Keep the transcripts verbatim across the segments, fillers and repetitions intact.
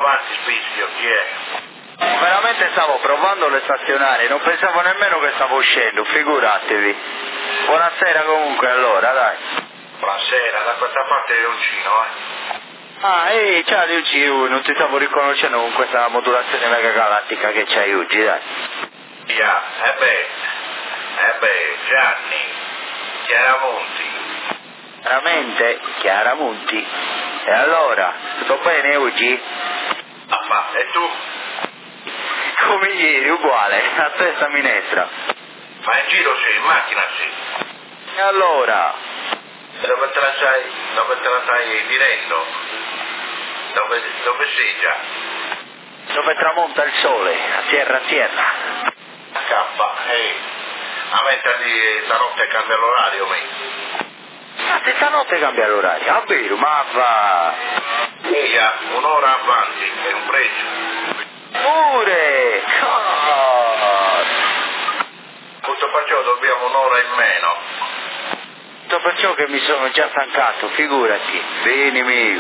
Avanti, Spischio, chi è? Veramente stavo provando le stazionarie, non pensavo nemmeno che stavo uscendo, figuratevi. Buonasera comunque allora, dai. Buonasera, da questa parte di Uncino, eh. Ah, ehi, ciao Luigi, non ti stavo riconoscendo con questa modulazione mega galattica che c'hai oggi, dai. Via, eh beh, eh beh, Gianni, Chiaramonti. Veramente, Chiaramonti. E allora, tutto bene oggi? Ah, ma, e tu? Come ieri, uguale, a testa minestra. Ma in giro sì, in macchina sì. E allora? Dove te la sai, dove te la stai direndo? Dove, dove sei già? Dove tramonta il sole, a terra a terra. Scappa, ehi, a metterli stanotte cambia l'orario, mi. Ma se stanotte cambia l'orario, ah vero, ma va. Via, un'ora avanti, è un pregio. Pure! Oh. Tutto perciò dobbiamo un'ora in meno. Tutto perciò che mi sono già stancato, figurati. Bene mio.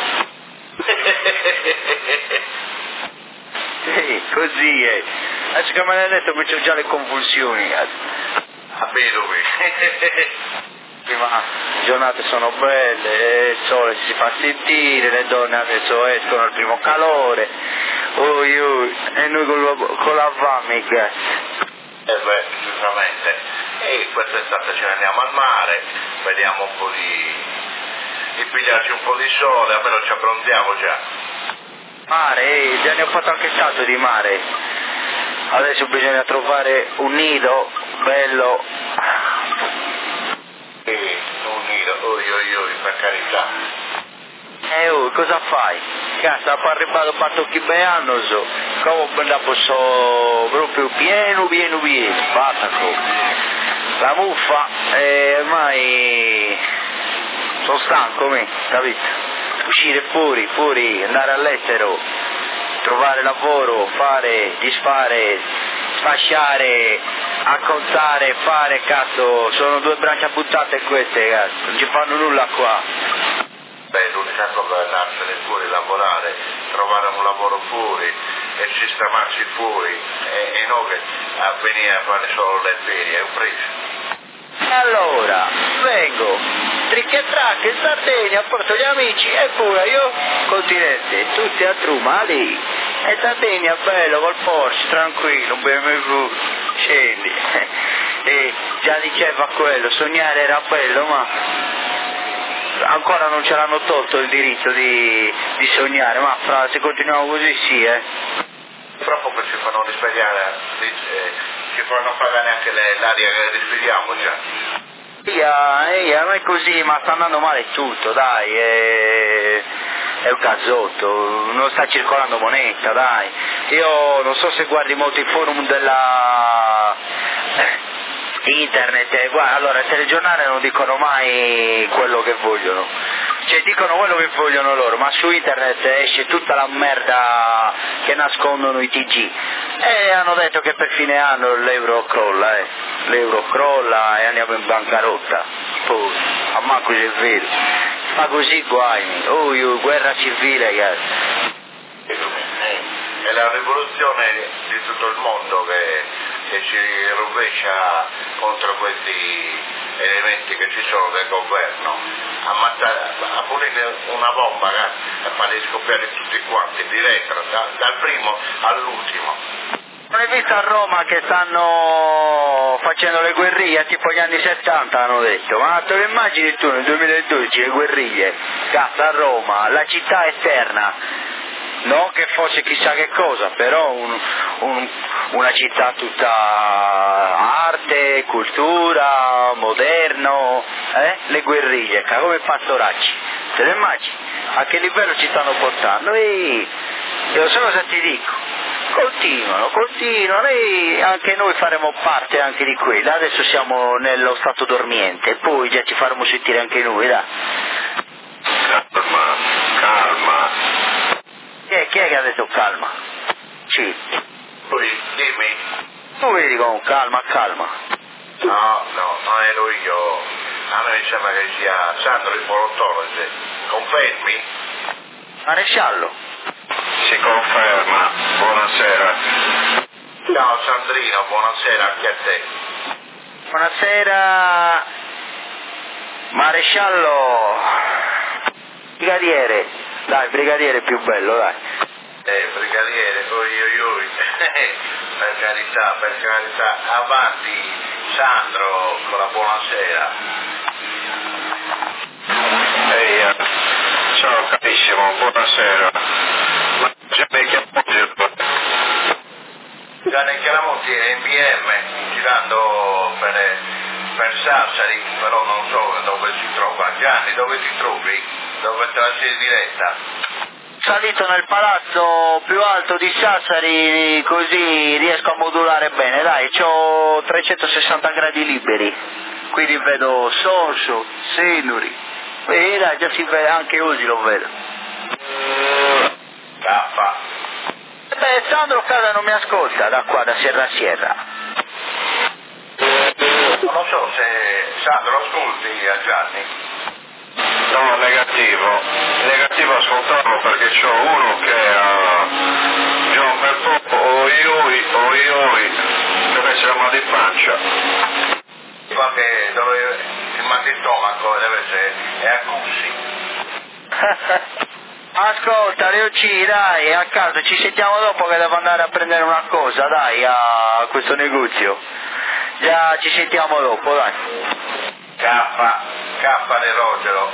Sì, così è. Adesso che me l'hai detto mi c'ho già le convulsioni. A vedo, Ma le giornate sono belle, il sole si fa sentire, le donne adesso escono al primo calore, ui, ui, e noi con, lo, con la Vamig. Eh beh, giustamente. E quest'estate ce ne andiamo al mare, vediamo un po' di, di pigliarci un po' di sole, almeno ci abbronziamo già. Mare, eh, già ne ho fatto anche tanto di mare. Adesso bisogna trovare un nido bello. E un nido, oi oi oi, per carità. E oh, cosa fai? Cazzo, ha arrivato Batocchi Beano, so. Come la posso proprio pieno, pieno, pieno. Basta la muffa, e ormai sono stanco, me, capito? Uscire fuori, fuori, andare all'estero, trovare lavoro, fare, disfare, sfasciare, accontare, fare, cazzo, sono due braccia buttate queste, cazzo, non ci fanno nulla qua. Beh, l'unica cosa è andarsene fuori, lavorare, trovare un lavoro fuori e sistemarsi fuori e, e non che a venire a fare solo le ferie, è un prezzo. Allora, vengo, trick e track in Sardegna, porto gli amici e pure io continente, tutti a Truma, lì. E Sardegna bello col Porsche, tranquillo, un B M W, scendi. E già diceva quello, sognare era bello, ma ancora non ce l'hanno tolto il diritto di, di sognare, ma fra, se continuiamo così sì, eh. Purtroppo che ci fanno risvegliare, eh, ci fanno pagare anche le, l'aria che respiriamo già. Ia, ia, non è così, ma sta andando male tutto, dai, è, è un cazzotto, non sta circolando moneta, dai. Io non so se guardi molto i forum della internet, eh, guarda, allora il telegiornale non dicono mai quello che vogliono, cioè dicono quello che vogliono loro, ma su internet esce tutta la merda che nascondono i T G e hanno detto che per fine anno l'euro crolla, eh. l'euro crolla e andiamo in bancarotta, poi, a manco se è vero, ma così guai, oh, io, guerra civile, ragazzi. È la rivoluzione di tutto il mondo che, che si rovescia contro questi elementi che ci sono del governo. Ammazzare, a pulire una bomba e farli scoppiare tutti quanti, diretta, da, dal primo all'ultimo. Non hai visto a Roma che stanno facendo le guerriglie tipo gli anni settanta, hanno detto, ma te lo immagini tu nel duemiladodici le guerriglie, cazzo, a Roma, la città esterna. Non che fosse chissà che cosa, però un, un, una città tutta arte, cultura, moderno, eh? Le guerriglie, come pastoracci, te lo immagini? A che livello ci stanno portando? E io so cosa ti dico, continuano, continuano e anche noi faremo parte anche di quella, adesso siamo nello stato dormiente, poi già ci faremo sentire anche noi, dai. Calma, calma. Chi è, chi è che ha detto calma? Sì. Poi, dimmi. Tu vedi con calma, calma. No, no, non ero io. A me mi sembra che sia Sandro il Polottorese. Confermi? Maresciallo? Sì, Ciao Sandrino, buonasera anche a te. Buonasera, maresciallo, brigadiere, dai, brigadiere è più bello, dai. Eh, brigadiere, oi oi oi, per carità, per carità, avanti Sandro, con la buonasera. Ehi, eh, ciao carissimo, buonasera. Ma già mi chiamo Gianni Chiaramonti è in B M, girando per, per Sassari, però non so dove si trova. Gianni, dove ti trovi? Dove te la sei diretta? Salito nel palazzo più alto di Sassari, così riesco a modulare bene, dai, c'ho trecentosessanta gradi liberi, quindi vedo Sorso, Senuri, e dai, già si vede, anche oggi lo vedo. Caffa. Beh, Sandro Casa non mi ascolta da qua, da Sierra a Sierra. Non lo so se Sandro ascolti a Gianni. No, negativo. Negativo ascoltarlo perché c'ho uno che ha già un bel po' oi oi, oi oi, deve essere mal di pancia. Qualche dove il mal di stomaco deve essere è a Cussi. Ascolta Leoci, dai, a caso ci sentiamo dopo che devo andare a prendere una cosa, dai, a questo negozio. Già ci sentiamo dopo, dai. Cappa, cappa di Rogero.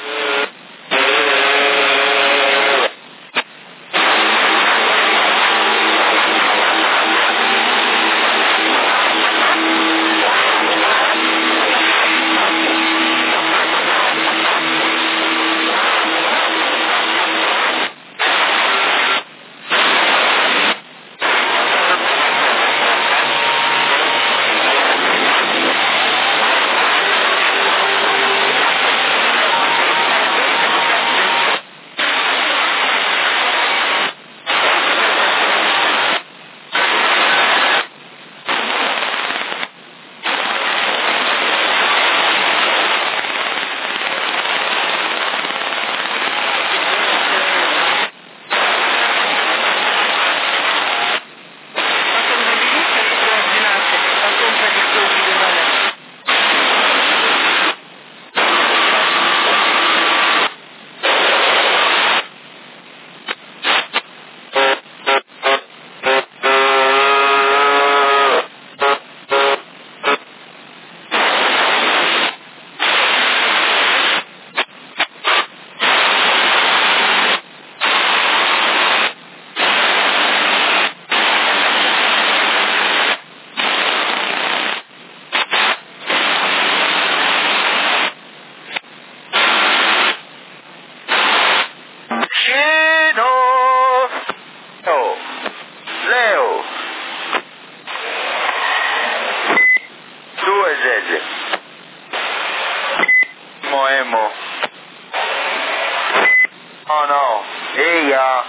No, no, eia.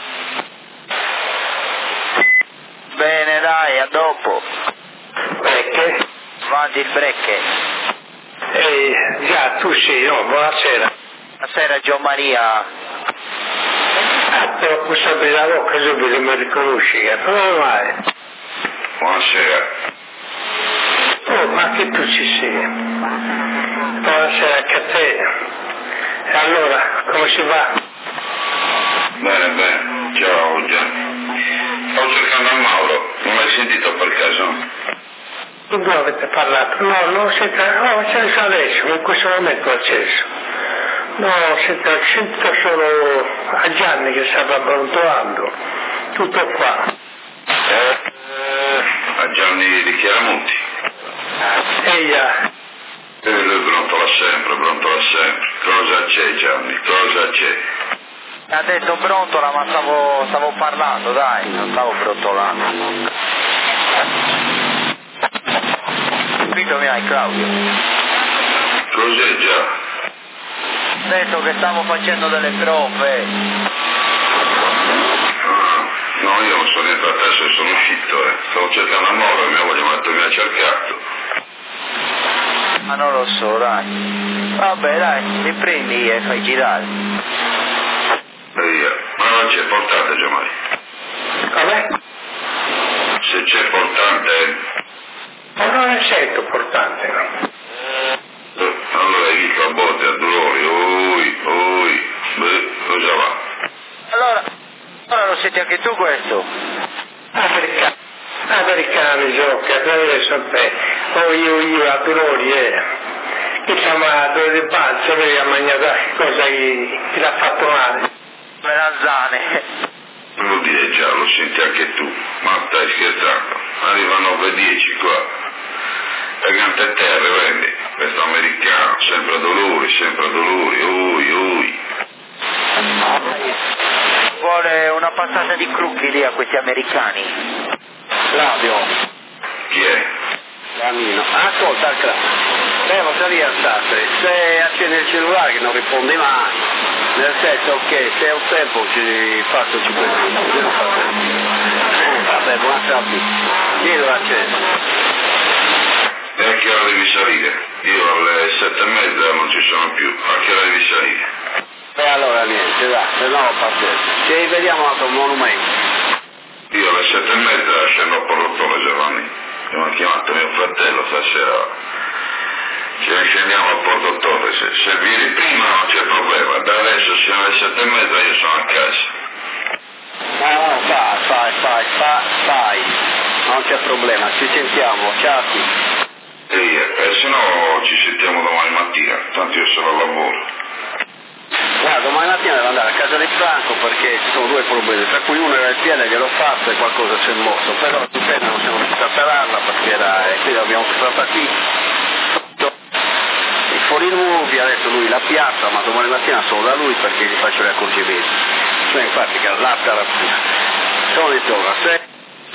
Bene, dai, a dopo. Brecche? Avanti il brecche. Ehi, già, tu sì, no, buonasera. Buonasera, Gio Maria. Ah, te lo posso aprire la bocca subito, mi riconosci, che non mai. Buonasera. Oh, ma che tu ci sei? Buonasera anche a te. E allora, come si va? Bene, bene. Ciao Gianni. Stavo cercando a Mauro. Non l'hai sentito per caso? Dove avete parlato? No, no, senta, no, acceso adesso, in questo momento ho acceso. No, senta, sento solo a Gianni che stava brontolando. Tutto qua. Eh? A Gianni di Chiaramonti. Eia. E lui brontola sempre, brontola sempre. Cosa c'è Gianni? Cosa c'è? Ha detto brontola, ma stavo, stavo parlando, dai, non stavo brontolando. Capito mi hai, Claudio? Cos'è già? Ho detto che stavo facendo delle prove. Ah, no, io non sono entrato adesso e sono uscito, eh. Stavo cercando a Mauro e mia moglie mi ha detto che mi ha cercato. Ma non lo so, dai. Vabbè, dai, li prendi e fai girare. Via. Ma non c'è, portate Giamai. Vabbè? Se c'è importante? Ma non è certo importante, no? Allora hai visto a botte a dolori, oi, oi, beh, cosa va? Allora, allora lo senti anche tu questo? Americani, americani giocano, adesso te, o io, io a dolori, eh. Che siamo a dove di balzo, vedi a mangiare cosa che, che l'ha fatto male. Melanzane. Vuol dire già, lo senti anche tu, ma stai scherzando? Arriva nove e dieci qua. E canta a terra, vedi? Questo americano, sempre a dolori, sempre a dolori, ui, ui. Vuole una passata di crucchi lì a questi americani. Flavio. Chi è? Camino. Ascolta, devo salire a state. Se accende il cellulare che non risponde mai, nel senso che se ho tempo ci faccio cinque minuti. Vabbè, buona salute. Dillo acceso. E a che ora devi salire? Io alle sette e mezza non ci sono più, a che ora devi salire? E allora niente, dai, se no pazienza. Ci vediamo a un monumento. Io alle sette e mezza scendo a Porrottone, Giovanni. Mi ha chiamato mio fratello stasera. Ci scendiamo a Porrottone, se, se vieni prima non c'è problema, da adesso siamo alle sette e mezza io sono a casa. No, no, fai, fai, fai, fai, fai. Non c'è problema, ci sentiamo, ciao. E eh, se no ci sentiamo domani mattina, tanto io sono al lavoro. Guarda, domani mattina devo andare a casa di Franco perché ci sono due problemi, tra cui uno era il piede gliel'ho fatto e qualcosa si è mosso, però il piede non siamo riusciti a pararla perché era, e quindi abbiamo trattato i fuori nuovi, adesso lui la piazza, ma domani mattina solo da lui perché gli faccio gli accorgimenti. Cioè in pratica la terapia. Sono intorno a sé.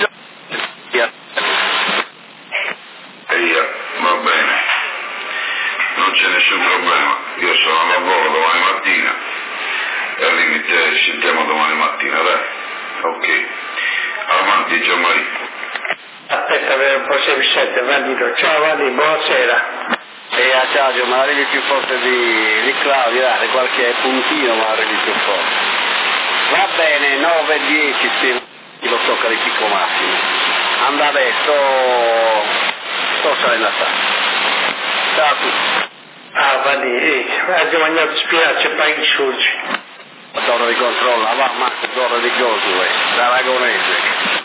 Eia, va bene, non c'è nessun problema, io sono al lavoro domani mattina e al limite ci sentiamo domani mattina, dai, ok, avanti Gianmaria. Aspetta, per un po' se Vicente, Vandito, ciao Vandito, buonasera. E a Giorgio, ma arrivi più forte di, di Claudio, dai, qualche puntino ma arrivi più forte. Va bene, nove e dieci, sì, lo so carico massimo. Anda adesso, sto salendo a sala. Ciao a tutti. Ah, Vandito, abbiamo mangiato spinaci e paghi sorgi. Torno di controllo, va, ma torno di controllo, l'aragonese.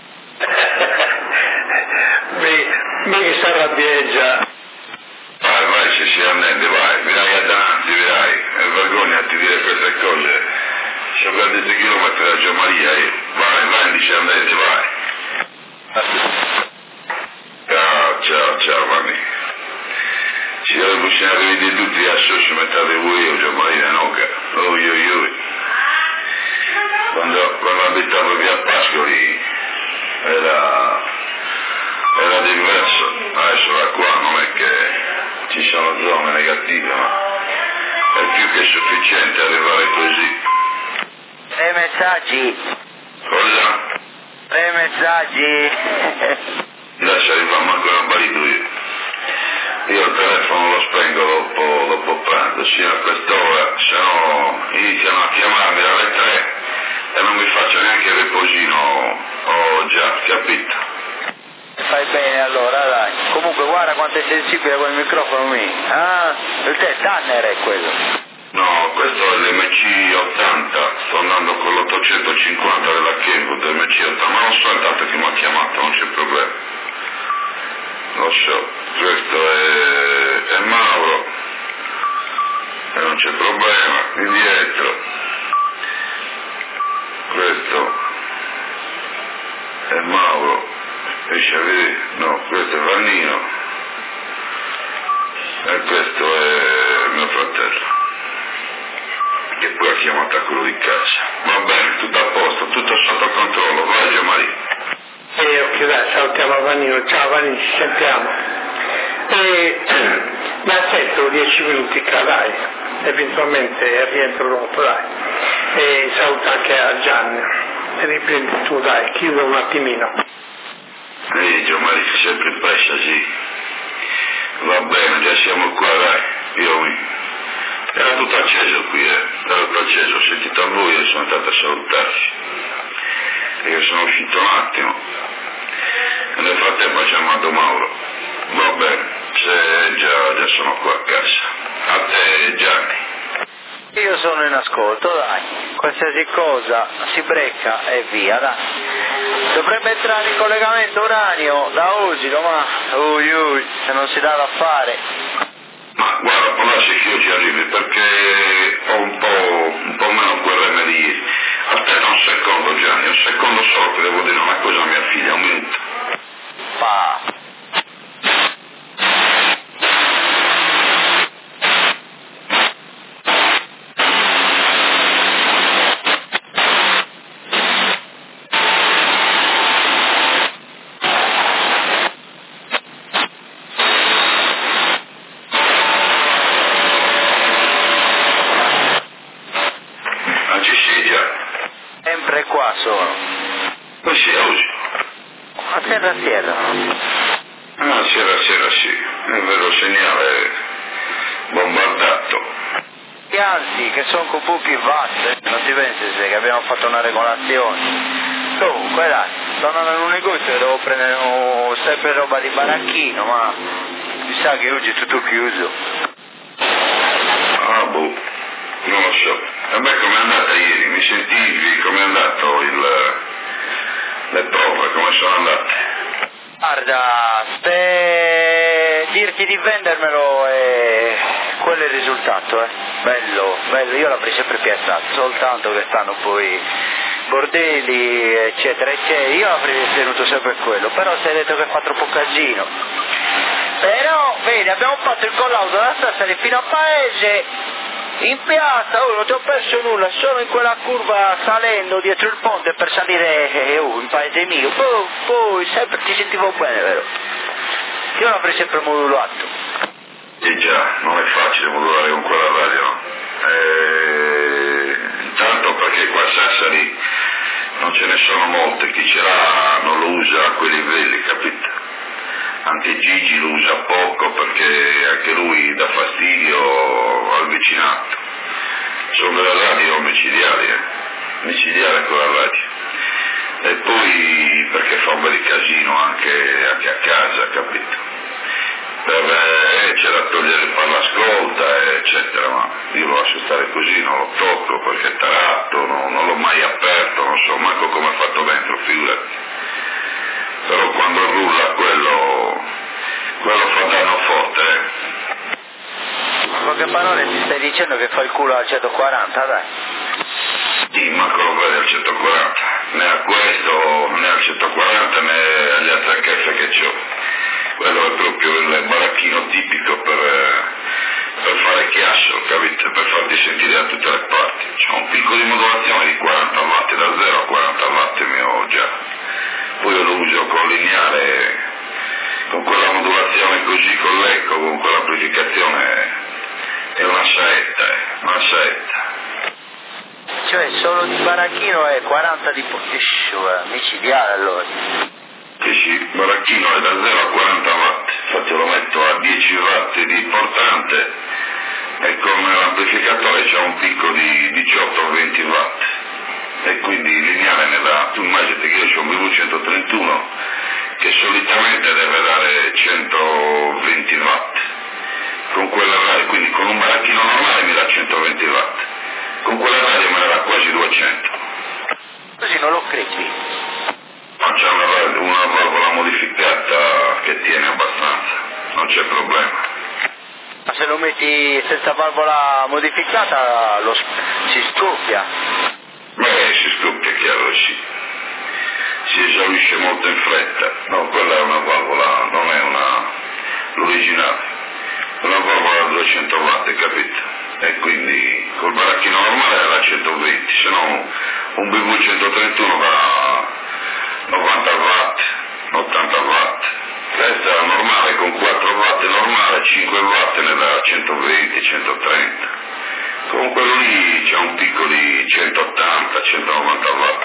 Mi che si arrabbieggia. Vai, vai, ci si annende, vai, virai a davanti, virai, è vergogna a ti dire queste cose. Ci ho perduto chilometri da Gianmaria io, vai, vai, in discendente, vai. Ciao, ciao, ciao, Vanni. Ci possiamo rivedere tutti a socio metà di voi, io, Gianmaria, noca, oi, oi, oi. Quando, quando abitavo via Pascoli era, era diverso, adesso da qua non è che ci sono zone negative, ma è più che sufficiente arrivare così. Tre messaggi. Cosa? Tre messaggi. Lascia arrivare manco un barito io. Io il telefono lo spengo dopo, dopo pranzo, sia a quest'ora, se no iniziano a chiamarmi alle tre e non mi faccio neanche il riposino, ho già capito. Fai bene allora, dai. Comunque guarda quanto è sensibile quel microfono lì. Ah, il te Tanner è quello. No, questo è l'M C ottanta, sto andando con l'ottocentocinquanta della Kenwood, M C ottanta, ma non so intanto chi mi ha chiamato, non c'è problema. Lo so, questo è, è Mauro, e non c'è problema, indietro. Questo è Mauro, riesci a vedere? No, questo è Vannino, e questo è mio fratello, che poi ha chiamato a quello di casa. Va bene, tutto a posto, tutto sotto controllo, vai Gianmaria. E ok, dai, salutiamo Vanino, ciao Vanino, ci sentiamo. E mi aspetto dieci minuti qua, dai, eventualmente rientro dopo, dai. E saluta anche a Gianni, e riprendi tu, dai, chiudo un attimino. Ehi Gianmaria, sempre pressa, sì. Va bene, già siamo qua, dai, io mi... Era tutto acceso qui, eh, era tutto acceso, ho sentito a voi e sono andato a salutarci. E io sono uscito un attimo. e nel frattempo ha chiamato Mauro. Va bene, se già, già sono qua a casa. A te Gianni. Io sono in ascolto, dai, qualsiasi cosa si brecca e via, dai. Dovrebbe entrare in collegamento Uranio da Osilo, ma ui ui, se non si dà da fare. Ma guarda, può darsi che io ci arrivi perché ho un po', un po' meno quel reme di ieri. Aspetta un secondo Gianni, un secondo solo che devo dire una cosa a mia figlia, un minuto. Pa. Sempre qua sono. Ma sì, oggi. A terra sierra. Ah, sera sera sì, è vero segnale bombardato. E anzi, che sono con pochi watt, non ti pensi se che abbiamo fatto una regolazione. Comunque dai, sto andando in un negozio e devo prendere un, sempre roba di baracchino, ma mi sa che oggi è tutto chiuso. Ah boh, non lo so. Vabbè, com'è andata ieri? Mi sentivi? Com'è andato il... le prove, come sono andate? Guarda, se dirti di vendermelo è... quello è il risultato, eh. Bello, bello, io l'avrei sempre piazzato, soltanto che stanno poi bordelli, eccetera, eccetera, io avrei tenuto sempre quello, però si è detto che fa troppo casino. Però, vedi, abbiamo fatto il collaudo dalla stazione fino a Paese, in piazza, oh, non ti ho perso nulla, sono in quella curva salendo dietro il ponte per salire eh, oh, in paese mio, poi, poi sempre ti sentivo bene, vero? Io l'avrei sempre modulato. E già, non è facile modulare con quella radio, no? Eh, intanto perché qua a Sassari non ce ne sono molte, chi ce l'ha non lo usa a quei livelli, capito? Anche Gigi lo usa poco perché anche lui dà fastidio al vicinato. Sono delle radio micidiali, eh? micidiale quella radio. E poi perché fa un bel casino anche, anche a casa, capito? Per, eh, c'è da togliere il parlascolta, eccetera, ma io lo lascio stare così, non lo tocco perché è tarato, non, non l'ho mai aperto, non so manco come è fatto dentro, figurati. Però quando rulla quello, quello fa danno forte, eh. In poche parole ti stai dicendo che fa il culo al centoquaranta, dai. Sì, manco lo vede al centoquaranta, né a questo, né al centoquaranta, né agli altri H F che ho. Quello è proprio il baracchino tipico per, per fare chiasso, capito? Per farti sentire da tutte le parti. C'è un picco di modulazione di quaranta watt, da zero a quaranta watt mio già. Poi io lo uso con lineare, con quella modulazione così, con l'eco, con quell'amplificazione, è una saetta, eh, una saetta. Cioè solo di baracchino è quaranta di potescio, micidiale allora. Sì, sì, baracchino è da zero a quaranta watt, infatti lo metto a dieci watt di portante e con l'amplificatore c'è un picco di diciotto venti watt e quindi lineare ne dà, tu immaginati che io ho un B V centotrentuno che solitamente deve dare centoventi watt, con quella radio, quindi con un baracchino normale mi dà centoventi watt, con quella radio me ne dà quasi duecento. Così non lo credi? Ma c'è una, una valvola modificata che tiene abbastanza, non c'è problema. Ma se lo metti senza valvola modificata lo, si scoppia? Beh, si scoppia, chiaro che sì. Si esaurisce molto in fretta. No, quella è una valvola, non è una l'originale. È una valvola da duecento watt, capito? E quindi col baracchino normale è da centoventi, se no un B V centotrentuno da novanta watt, ottanta watt. Questa è normale con quattro watt normale, cinque watt ne dà centoventi, centotrenta. Con quello lì c'è un picco di centottanta, centonovanta watt.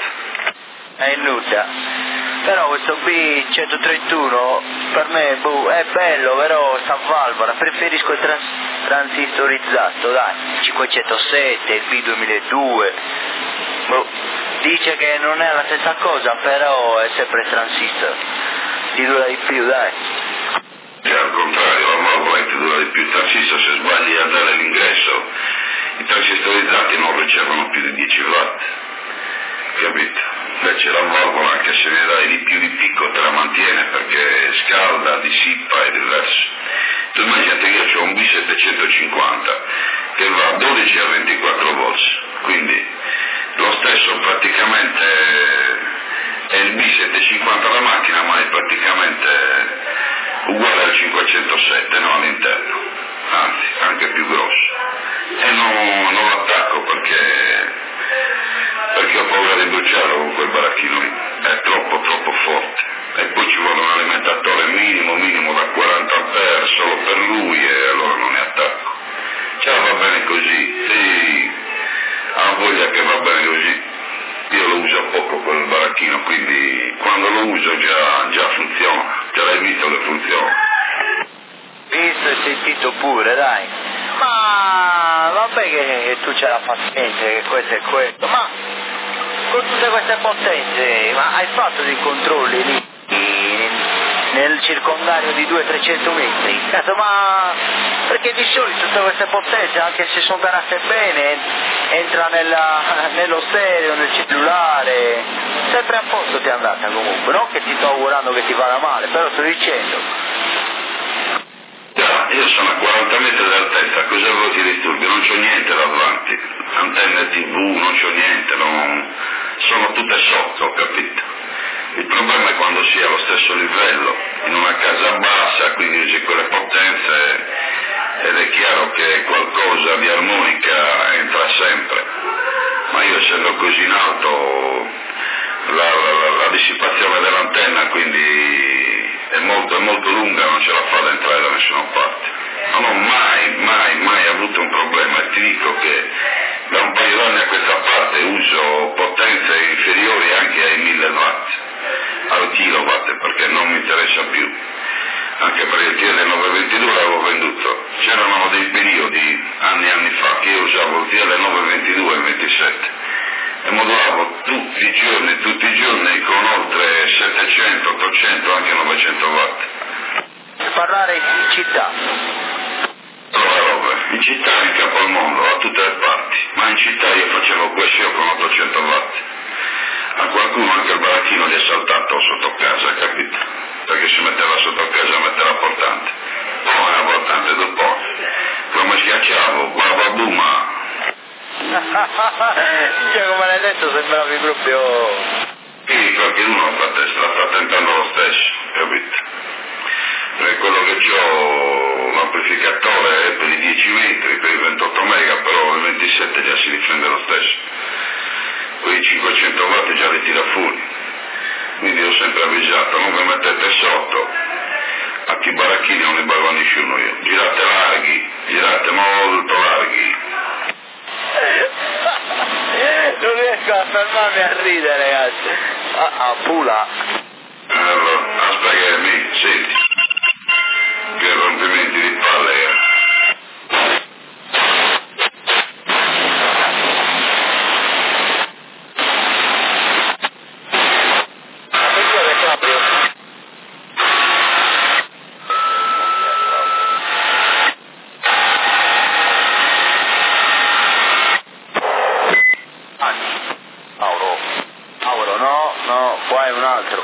È nuda. Però questo B centotrentuno per me boh, è bello, però sta valvola, preferisco il trans- transistorizzato, dai, cinquecentosette, il B duemiladue. Boh. Dice che non è la stessa cosa, però è sempre transistor. ti dura di più, dai. E al contrario, la valvola ti dura di più. Il transistor, se sbagli a dare l'ingresso, i transistorizzati non ricevono più di dieci watt, capito? Invece la valvola, anche se ne dai di più di picco, te la mantiene perché scalda, dissipa, è diverso. Tu immaginate che io ho un B settecentocinquanta che va a dodici a ventiquattro volts, quindi lo stesso praticamente è il B settecentocinquanta la macchina, ma è praticamente uguale al cinquecentosette, no, all'interno, anzi anche più grosso, e non, non lo attacco perché perché ho paura di bruciarlo con quel baracchino lì, è troppo troppo forte, e poi ci vuole un alimentatore minimo minimo da quaranta ampere solo per lui, e allora non ne attacco. Ciao, va bene così, sì, ha voglia che va bene così. Io lo uso poco quel baracchino, quindi quando lo uso già, già funziona, te l'hai visto che funziona. Visto e sentito pure, dai. Ma vabbè che tu c'hai la pazienza, che questo è questo, ma con tutte queste potenze, ma hai fatto dei controlli lì nel circondario di duecento trecento metri? Cazzo, ma perché di solito tutte queste potenze, anche se sono garate bene, entra nella, nello stereo, nel cellulare, sempre a posto ti è andata comunque, non che ti sto augurando che ti vada male, però sto dicendo. Io sono a quaranta metri d'altezza, cosa vuoi ti disturbi? Non c'ho niente davanti, antenne tivù, non c'ho niente, non... sono tutte sotto, capito? Il problema è quando si è allo stesso livello, in una casa bassa, quindi usi quelle potenze, ed è chiaro che qualcosa di armonica entra sempre, ma io essendo così in alto, la, la, la dissipazione dell'antenna quindi è molto, è molto lunga, non ce la fa da entrare da nessuna parte. Non ho mai, mai, mai avuto un problema, e ti dico che da un paio d'anni a questa parte uso potenze inferiori anche ai mille watt, al kilowatt, perché non mi interessa più, anche perché il T L novecentoventidue l'avevo venduto. C'erano dei periodi, anni e anni fa, che io usavo il T L novecentoventidue e ventisette e modulavo tutti i giorni, tutti i giorni con oltre settecento, ottocento, anche novecento watt. Parlare in città. Allora, roba, in città in capo al mondo, a tutte le parti, ma in città io facevo questo con ottocento watt. A qualcuno anche il baracchino gli è saltato sotto casa, capito? Perché si metteva sotto casa a mettere la portante. Poi la portante dopo, come schiacciavo, bababuma. Cioè, come l'hai detto, sembravi proprio... Sì, perché uno la sta tentando lo stesso, capito? Perché quello che ho, l'amplificatore è per i dieci metri, per i ventotto mega, però il ventisette già si difende lo stesso. Quei cinquecento watt già li tira fuori. Quindi ho sempre avvisato, non vi mettete sotto, a chi baracchini non li barba nessuno io. Girate larghi, girate molto larghi. Non riesco a fermarmi a ridere, ragazzi. Ah, ah Pula. Allora, aspetta che mi senti. Che rompimenti di palle, eh. Mauro, Mauro, no, no, qua è un altro.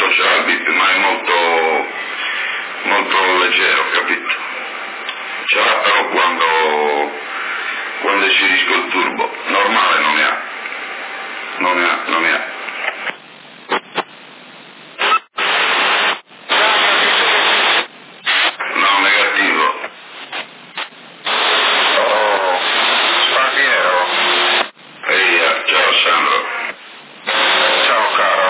quello c'ha il bip, ma è molto, molto leggero, capito? Ce l'ha però quando, quando inserisco il turbo, normale non ne ha, non ne ha, non ne ha. No, negativo. Oh, Sparviero. Ehi, ciao Sandro. Ciao caro.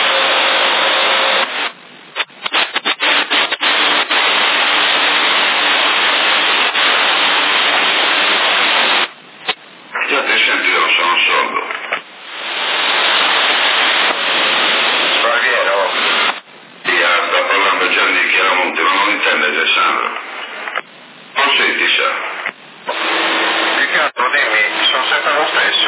Già ti senti che non sono sordo. Sparviero. Sì, ah, sta parlando Gianni Chiaramonte, ma non intende Alessandro. Non senti, sa? Riccardo, dimmi, sono sempre lo stesso?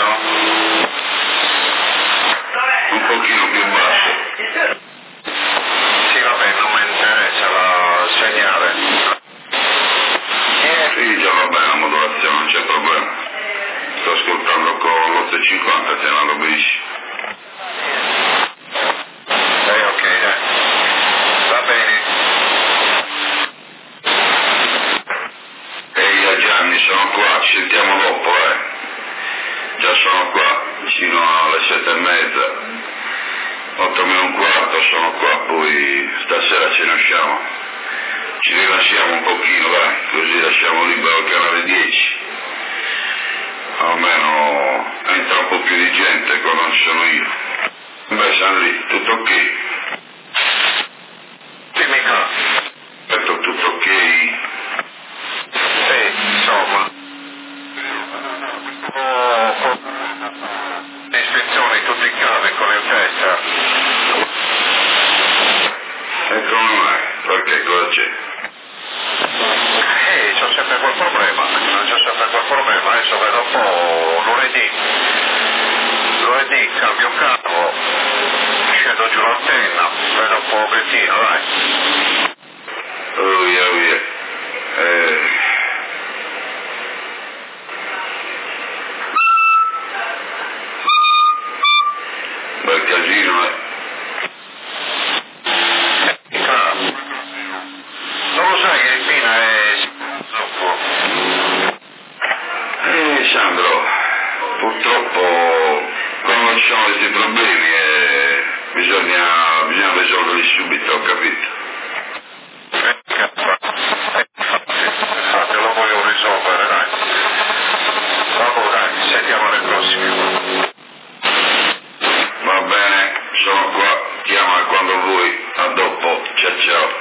Un pochino più basso. Sì, vabbè, non mi interessa la segnale. Sì, già va bene la modulazione, non c'è problema. Sto ascoltando con l'otto e cinquanta, ti andando benissimo. Eh, ok, dai. Va bene. Ehi, Gianni, sono qua, ci sentiamo dopo, eh. Già sono qua, fino alle sette e mezza. Otto meno un quarto sono qua, poi stasera ce ne usciamo. Ci rilassiamo un pochino, dai, così lasciamo libero il canale dieci. Almeno entra un po' più di gente quando non ci sono io. Beh, Sandri, tutto ok? Dimmi qua. Detto tutto ok? Sì, insomma. Oh, oh. Le ispezioni tutti in casa con in testa. E come mai? Perché cosa c'è? Eh, c'ho sempre quel problema. C'ho sempre quel problema. Adesso vedo un po' lunedì. Lunedì cambio cavo. Scendo giù l'antenna. Vedo un po' l'obiettivo, dai. Oh yeah, oh yeah. Eh... Bel casino, eh. Non lo sai che il Pina è zoppo? Eh, Sandro, purtroppo quando ci sono questi problemi eh, bisogna, bisogna risolverli subito, ho capito? Eh, cazzo. Eh, infatti lo voglio risolvere, dai. Vabbè, dai, sentiamo alle prossime. Va bene, sono qua, chiama quando vuoi, a dopo, ciao ciao.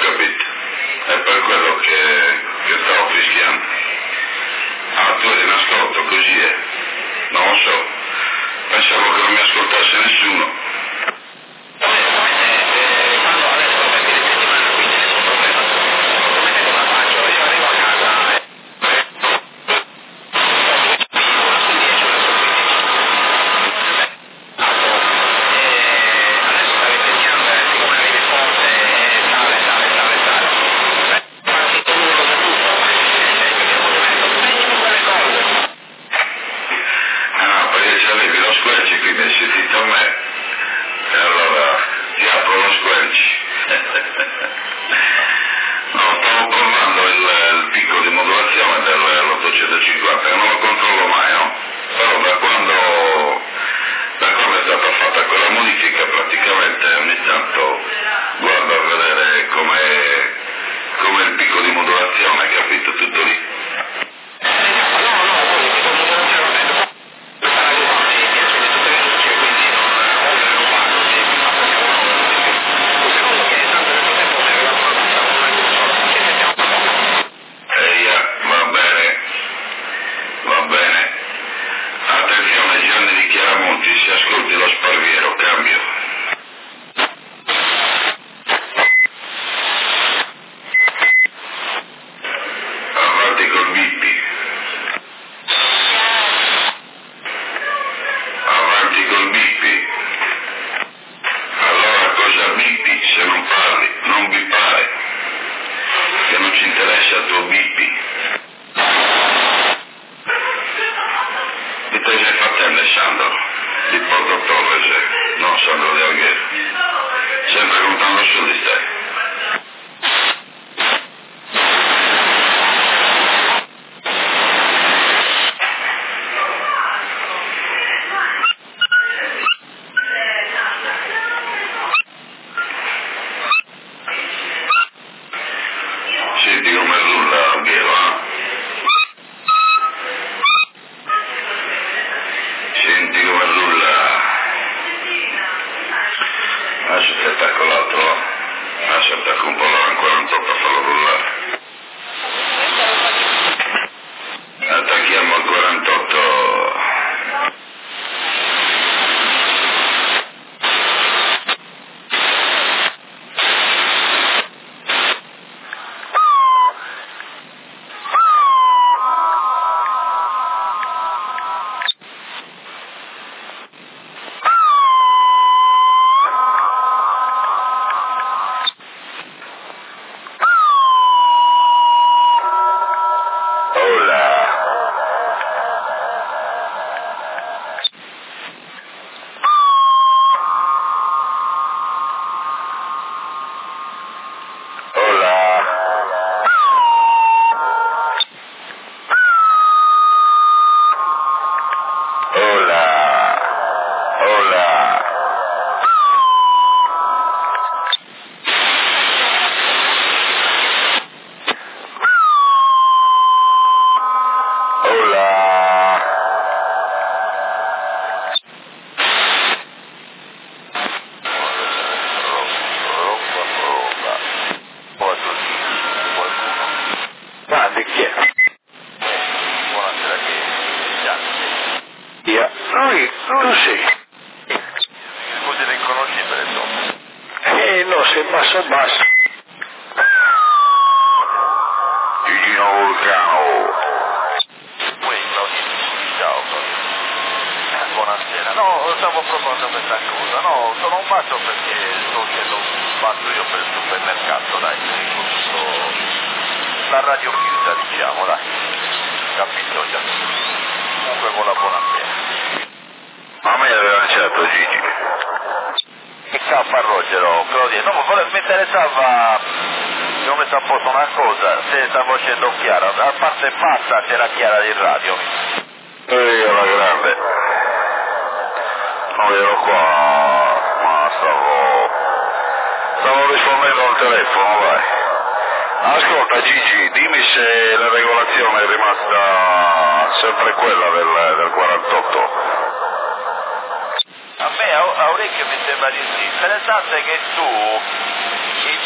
capito. È per quello che, che stavo fischiando. Ah, tu eri in ascolto, così è. Non lo so. Pensavo che non mi ascoltasse nessuno.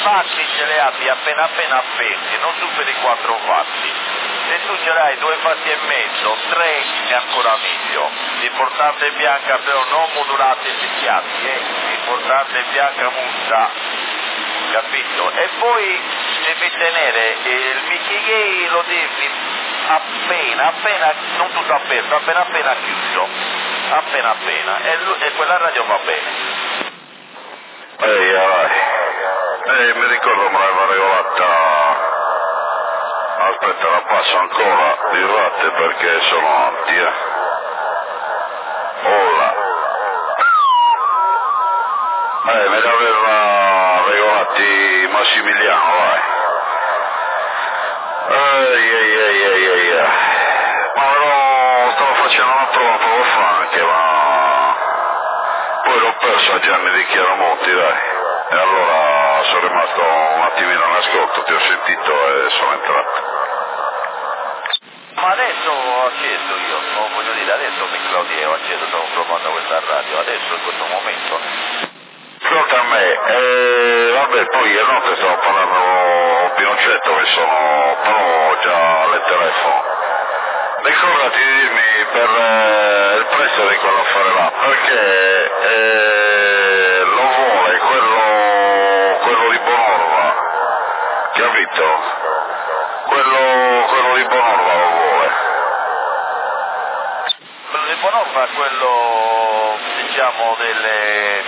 fatti ce li abbi appena appena aperti, non superi quattro fatti. Se tu ce l'hai due fatti e mezzo, tre è ancora meglio. L'importante è bianca, però non modulate i piatti, eh? L'importante è bianca musta, capito? E poi devi tenere il Mickey Gay, lo devi appena, appena, non tutto aperto, appena appena chiuso, appena appena, e, lui, e quella radio va bene. Ehi, eh, mi ricordo me l'aveva regolata. Aspetta, la passo ancora di latte perché sono alti, eh. Olla. Eh, me l'aveva regolati Massimiliano, vai. Ehi, ehi, ehi, ehi, ehi, ehi. Ma no, stavo facendo una prova poco fa anche, ma poi l'ho perso a Gianni di Chiaramonti, dai. E allora sono rimasto un attimino in ascolto, ti ho sentito e sono entrato. Ma adesso ho acceso io, non voglio dire, adesso mi Claudio ho acceso, stavo provando questa radio, adesso in questo momento. Ascolta a me, eh, vabbè, poi ieri notte stavo parlando con Pinochetto che sono però già al telefono. Ricordati di dirmi per eh, il prezzo di quell'affare là, perché eh, lo vuole quello, quello di Bonorva, capito? Quello, quello di Bonorva lo vuole. Quello di Bonorva è quello, diciamo, delle,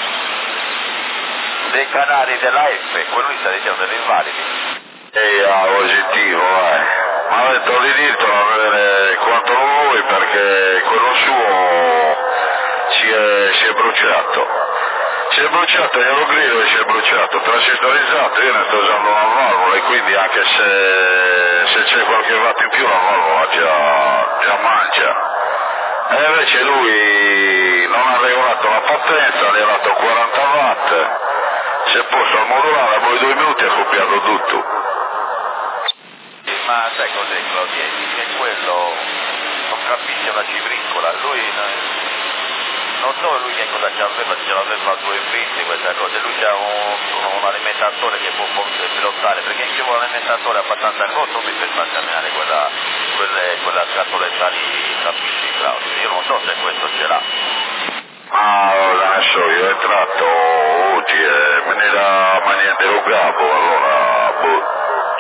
dei canali della F, quello lì sta dicendo degli invalidi. Ehi, ah, positivo, eh. Ma ha detto di dirtelo a vedere quanto lo vuoi perché quello suo si è, si è bruciato. Si è bruciato, glielo grido che si è bruciato, transistorizzato, io ne sto usando una valvola e quindi anche se, se c'è qualche watt in più la valvola già, già mangia. E invece lui non ha regolato la potenza, gli ha dato quaranta watt, si è posto al modulare, poi due minuti ha copiato tutto. Ma sai cos'è Claudio? Che quello non capisce una cibricola, lui non, non so lui che cosa ci aveva, ce l'aveva a due venti questa cosa, lui c'ha un, un alimentatore che può forse pilottare, perché in più un alimentatore abbastanza corto mi per camminare quella, quelle, quella scatoletta lì, capisci Claudio? Io non so se questo ce l'ha. Ah, adesso io ho entrato oggi e me ne da maniera dello capo, allora boh.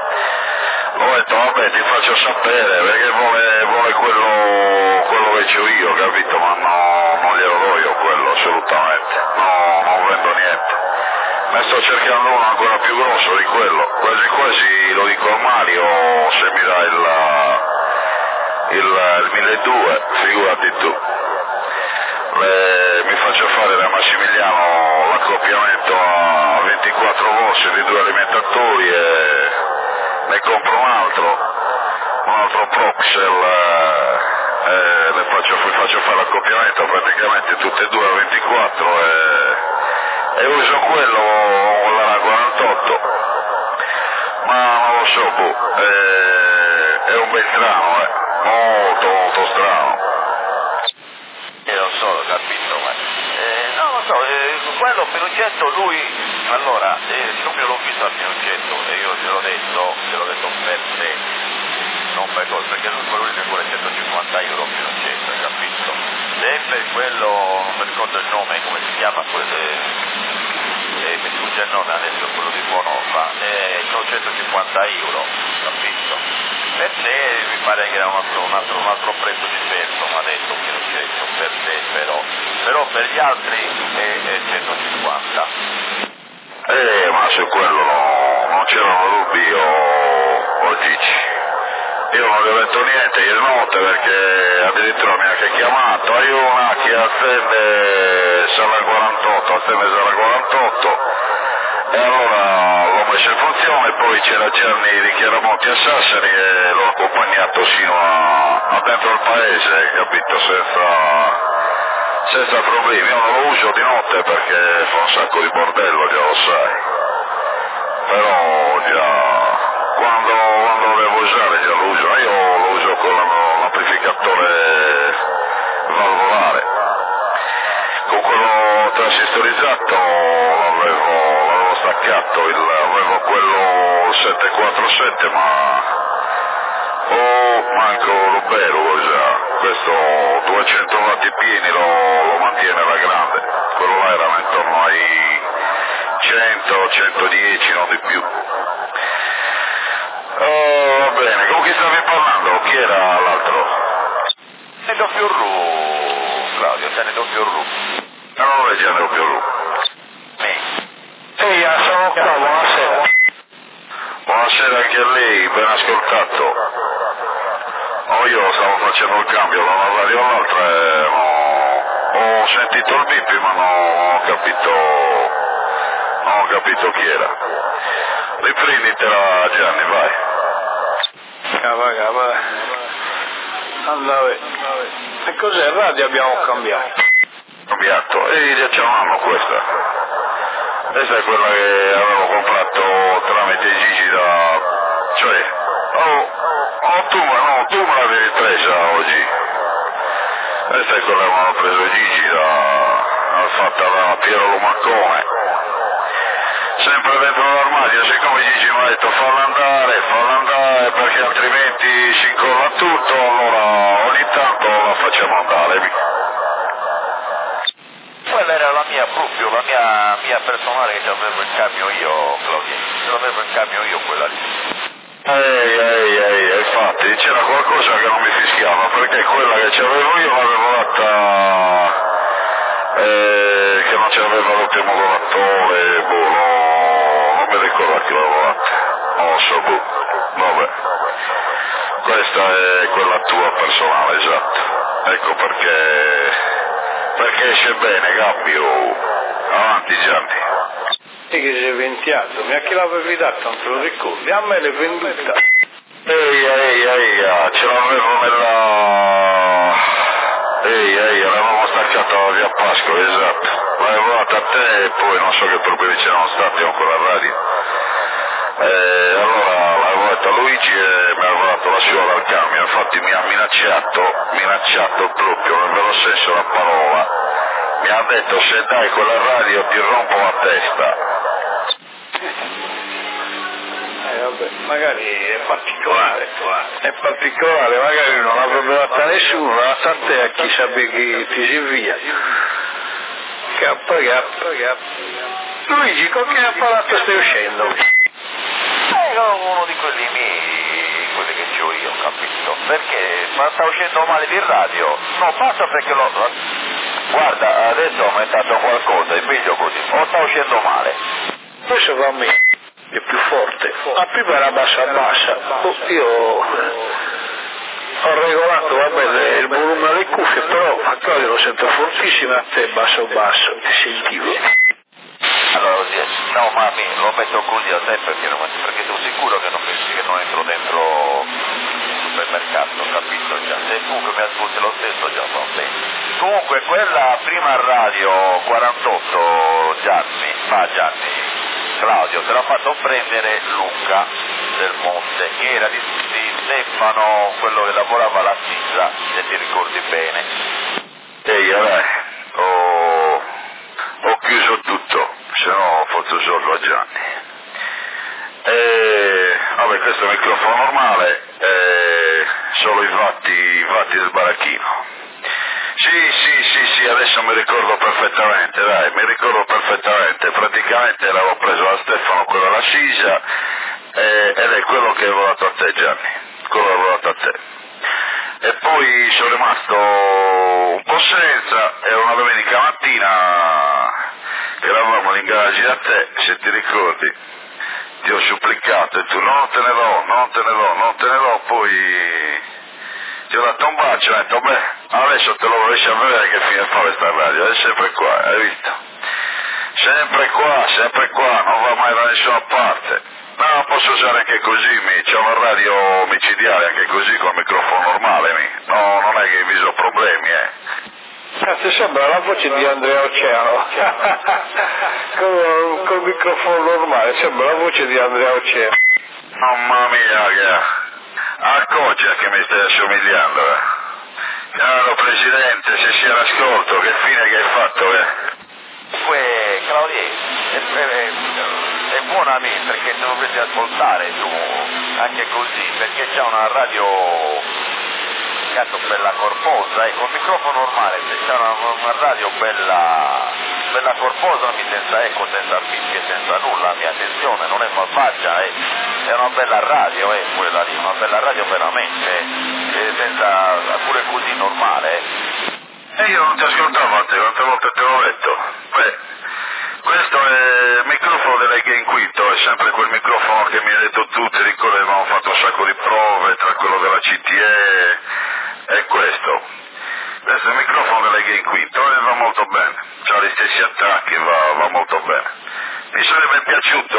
Ho detto vabbè ti faccio sapere perché vuole, vuole quello, quello che c'ho io, capito? Ma no, non glielo do io quello assolutamente, no, non vendo niente. Ne sto cercando uno ancora più grosso di quello, quasi quasi lo dico a Mario se mi dà il, il, il milleduecento, figurati tu. Le, mi faccio fare da Massimiliano l'accoppiamento a ventiquattro volte di due alimentatori e ne compro un altro, un altro Proxel, eh, eh, le faccio, faccio fare l'accoppiamento praticamente tutte e due a ventiquattro e, e uso quello, la quarantotto, ma non lo so, boh, eh, è un bel strano, eh, molto molto strano. Eh, lo so, l'ho capito, ma eh, non lo so, eh, quello Pinochetto lui, allora, eh, proprio l'ho visto a Pinochetto e io gliel'ho detto, gliel'ho detto per te, non per cosa, perché lui quello lì ne vuole centocinquanta euro Pinochetto, hai capito? Sempre quello, non mi ricordo il nome, come si chiama, quello, eh, mi sfugge il nome adesso, quello di Bonova, eh, sono centocinquanta euro, capito? Per te mi pare che era un altro, un altro, un altro prezzo diverso, ma adesso Pinochetto, per te però, però per gli altri è, è centocinquanta. Eh, ma su quello no, non c'erano dubbi io o Gigi. Io non gli ho detto niente ieri notte perché addirittura mi ha anche chiamato, hai una che attende Sala quarantotto, attende Sala quarantotto e allora l'ho messo in funzione, poi c'era Gianni di Chiaramonti a Sassari e l'ho accompagnato sino a, a dentro il paese, capito, senza, senza problemi. Io non lo uso di notte perché fa un sacco di bordello, già lo sai, però già quando, quando lo devo usare già lo uso, io lo uso con l'amplificatore valvolare, con quello transistorizzato l'avevo, l'avevo staccato staccato, il, avevo quello sette quattro sette ma oh, manco lo bello già, questo duecento watt pieni lo, lo mantiene alla grande, quello là era intorno ai cento centodieci, non di più. Oh, va bene, con chi stavi parlando? Chi era l'altro? Gianni Fiorru, Claudio, Gianni Fiorru. No, non è Gianni Fiorru. Ehi, sono qua, buonasera. Buonasera anche a lei, ben ascoltato. Oh, io stavo facendo il cambio da una radio all'altra e ho, ho sentito il bip ma non ho capito, non ho capito chi era. Riprenditela Gianni, vai. Cava, cava. Andate. E cos'è? Il radio abbiamo cambiato. Cambiato, e già c'è un anno questa. Questa è quella che avevo comprato tramite Gigi da... cioè, oh, oh tu, no, tu me l'avevi presa oggi. Questa è quella che avevano preso Gigi da... fatta da Piero Lumaccone. Sempre dentro l'armadio, siccome Gigi mi ha detto falla andare, falla andare perché altrimenti si incolla tutto, allora ogni tanto la facciamo andare. Quella era la mia, proprio la mia, mia personale che avevo in cambio io, Claudio, ce l'avevo in cambio io quella lì. Ehi, ehi, ehi, infatti c'era qualcosa che non mi fischiava, perché quella che c'avevo io l'avevo data, eh, che non c'aveva lo termocolatore, boh, no, non mi ricordo a chi l'avevo data, non lo so, boh, vabbè. Questa è quella tua personale, esatto, ecco perché... perché esce bene, Gabbio. Avanti Gianni. Sì che sei ventiato, ma a chi l'avevi dato non te lo ricordi? A me l'hai venduta. Ehi, ehi, ehi, ce l'avevo nella... Ehi, ehi, l'avevamo staccata via Pasqua, esatto. L'avevo data a te e poi non so che problemi c'erano stati con la radio. E allora l'avevo detto a Luigi e mi aveva dato la sua dal cambio, infatti mi ha minacciato, minacciato proprio nel vero senso della parola, mi ha detto se dai quella radio ti rompo la testa. Eh vabbè, magari è particolare, è particolare, magari non l'avrebbe data nessuno, la data a te a chi sa che ti si via. Cappa, cappa, cappa. Luigi, con che apparato stai uscendo? Eh, uno di quelli miei, quelli che c'ho io, capito? Perché ma sta uscendo male di radio? No, basta perché lo... Guarda, adesso ho aumentato qualcosa, è meglio così, o sta uscendo male? Questo va me, è più forte. Ma prima era bassa bassa, oh, io ho regolato, va bene, il volume alle cuffie, però a Claudio lo sento fortissimo, a te basso basso, ti sentivo. Allora, no, ma mi lo metto così a te perché, non, perché sono sicuro che non, che non entro dentro il supermercato, capito già? Se comunque mi ascolti lo stesso già va bene. Comunque quella prima radio quarantotto Gianni, ma Gianni, Claudio, te l'ha fatto prendere Luca del Monte, che era di, di Stefano, quello che lavorava alla Sisa, se ti ricordi bene. Ehi, vabbè, ho, ho chiuso tutto. Se no ho fatto solo a Gianni. E, vabbè, questo è un microfono normale, e solo i vatti, i vatti del baracchino. Sì, sì, sì, sì, adesso mi ricordo perfettamente, dai, mi ricordo perfettamente. Praticamente l'avevo preso da Stefano, quello alla Sisa, e, ed è quello che avevo dato a te, Gianni. Quello che avevo dato a te. E poi sono rimasto un po' senza, era una domenica mattina... che eravamo in garage da te, se ti ricordi, ti ho supplicato e tu non te ne do, non te ne do, non te ne do, poi ti ho dato un bacio e ho detto beh, adesso te lo riesci a vedere che fine fa questa radio, è sempre qua, hai visto? Sempre qua, sempre qua, non va mai da nessuna parte. No, posso usare anche così, mi, c'è una radio micidiale anche così con il microfono normale, mi. No, non è che vi sono problemi, eh. Ti sembra la voce di Andrea Oceano, con, con il microfono normale, sembra la voce di Andrea Oceano. Mamma mia, che accoggia che mi stai assomigliando, eh. Caro Presidente, se sia l'ascolto, che fine che hai fatto, eh? Comunque, Claudio, è, è, è telefonami perché dovresti ascoltare tu, anche così, perché c'è una radio, cazzo, bella corposa, e col microfono normale, se c'è una, una radio bella, bella corposa, mi senza eco, senza fischie, senza nulla, la mia attenzione non è malvagia, è, è una bella radio, è quella lì, una bella radio veramente, eh, senza, pure così normale. E io non ti ascoltavo a te, quante volte te l'ho detto? Beh, questo è il microfono dell'Ege in Quinto, è sempre quel microfono che mi hai detto tu, ti ricordi, abbiamo fatto un sacco di prove tra quello della C T E e questo. Questo è il microfono dell'Ege in Quinto e va molto bene, ha gli stessi attacchi, va, va molto bene. Mi sarebbe piaciuto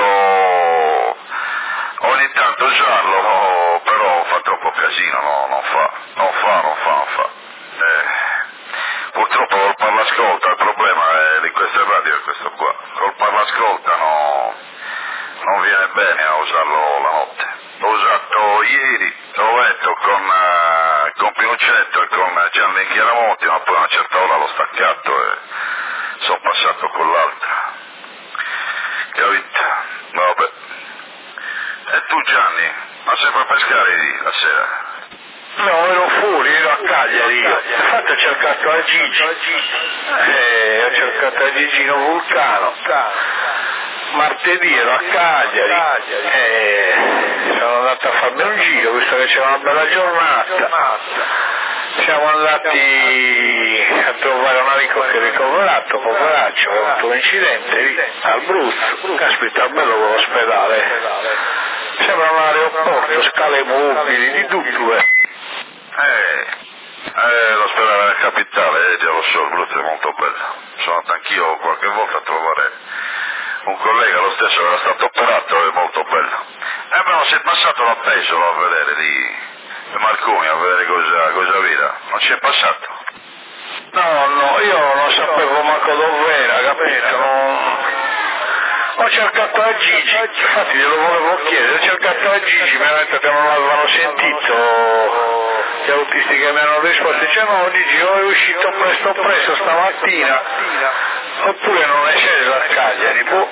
ogni tanto usarlo, però fa troppo casino, no, non fa, non fa, non fa, non fa. Eh. Purtroppo col parlascolta il problema è di queste radio è questo qua, col parlascolta no, non viene bene a usarlo la notte. L'ho usato ieri, l'ho letto con, uh, con Pinuccetto e con Gianni Chiaramonti, ma poi a una certa ora l'ho staccato e sono passato con l'altra. Capito? Vabbè. E tu Gianni, ma sei per pescare lì la sera? No, ero fuori, ero a Cagliari io. Infatti ho cercato a Gigi, eh, ho cercato a Gigino Vulcano. Martedì ero a Cagliari, eh, sono andato a farmi un giro, visto che c'era una bella giornata. Siamo andati a trovare un amico che è ricoverato, poveraccio, ha avuto un incidente lì, al Bruzzo. Caspita, bello quell'ospedale. Sembra un aeroporto, scale mobili, di tutto, eh. Eh, eh, l'ospedale della capitale, eh, già lo so, il Bruzzo è molto bello. Sono andato anch'io qualche volta a trovare un collega, lo stesso era stato operato, è molto bello. E eh, però sei passato la Pesolo a vedere di, di Marconi, a vedere cosa, cosa vira. Non ci è passato? No, no, io non sapevo manco dove era, capito? Non... Ho cercato a Gigi, infatti glielo volevo chiedere, ho cercato a Gigi, mi ha detto che non l'avevano sentito gli autisti che mi hanno risposto, dice no Gigi, o è uscito presto presto stamattina, oppure non è sceso a Cagliari, boh.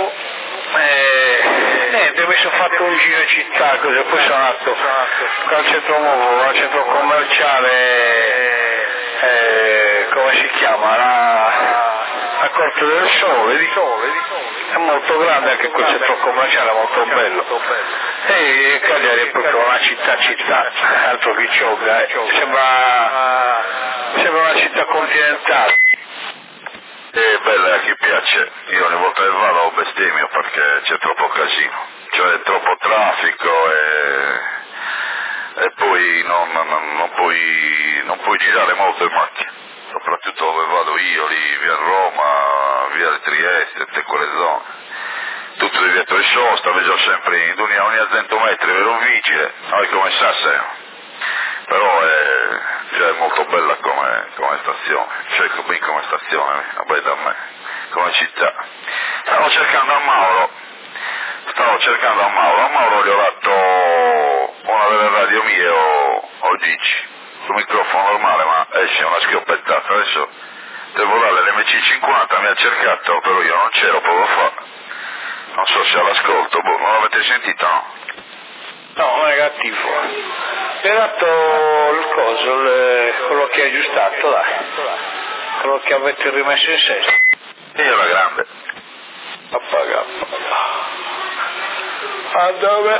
E niente, mi sono fatto un giro in città, così, poi sono andato al centro nuovo, al centro commerciale, eh, come si chiama, la, la Corte del Sole, di Sole, di Sole. È molto grande anche quel centro commerciale, molto bello. E Cagliari è proprio una città città, altro che Ciogga, eh. sembra, sembra una città continentale. È bella, a chi piace. Io ogni volta che vado bestemmio perché c'è troppo casino, cioè troppo traffico e, e poi non, non, non, puoi, non puoi girare molto in macchina, soprattutto dove vado io, lì via Roma, via di Trieste, tutte quelle zone. Tutto di dietro il sosta, vedo sempre in ogni, ogni cento metri, vedo un vigile, noi come sa se. Però è, cioè, è molto bella come, come stazione, cioè qui come stazione, vabbè da me, come città. Stavo cercando a Mauro, stavo cercando a Mauro, a Mauro gli ho dato una delle radio mie o, o Gigi, sul microfono normale, ma esce una schioppettata, adesso devo dare l'M C cinquanta, mi ha cercato, però io non c'ero poco fa, non so se all'ascolto, boh, non l'avete sentito, no? No, negativo. Mi ha dato il coso, il, quello che hai aggiustato, dai, quello che avete rimesso in sesto. Io la grande. Appaga. A dove?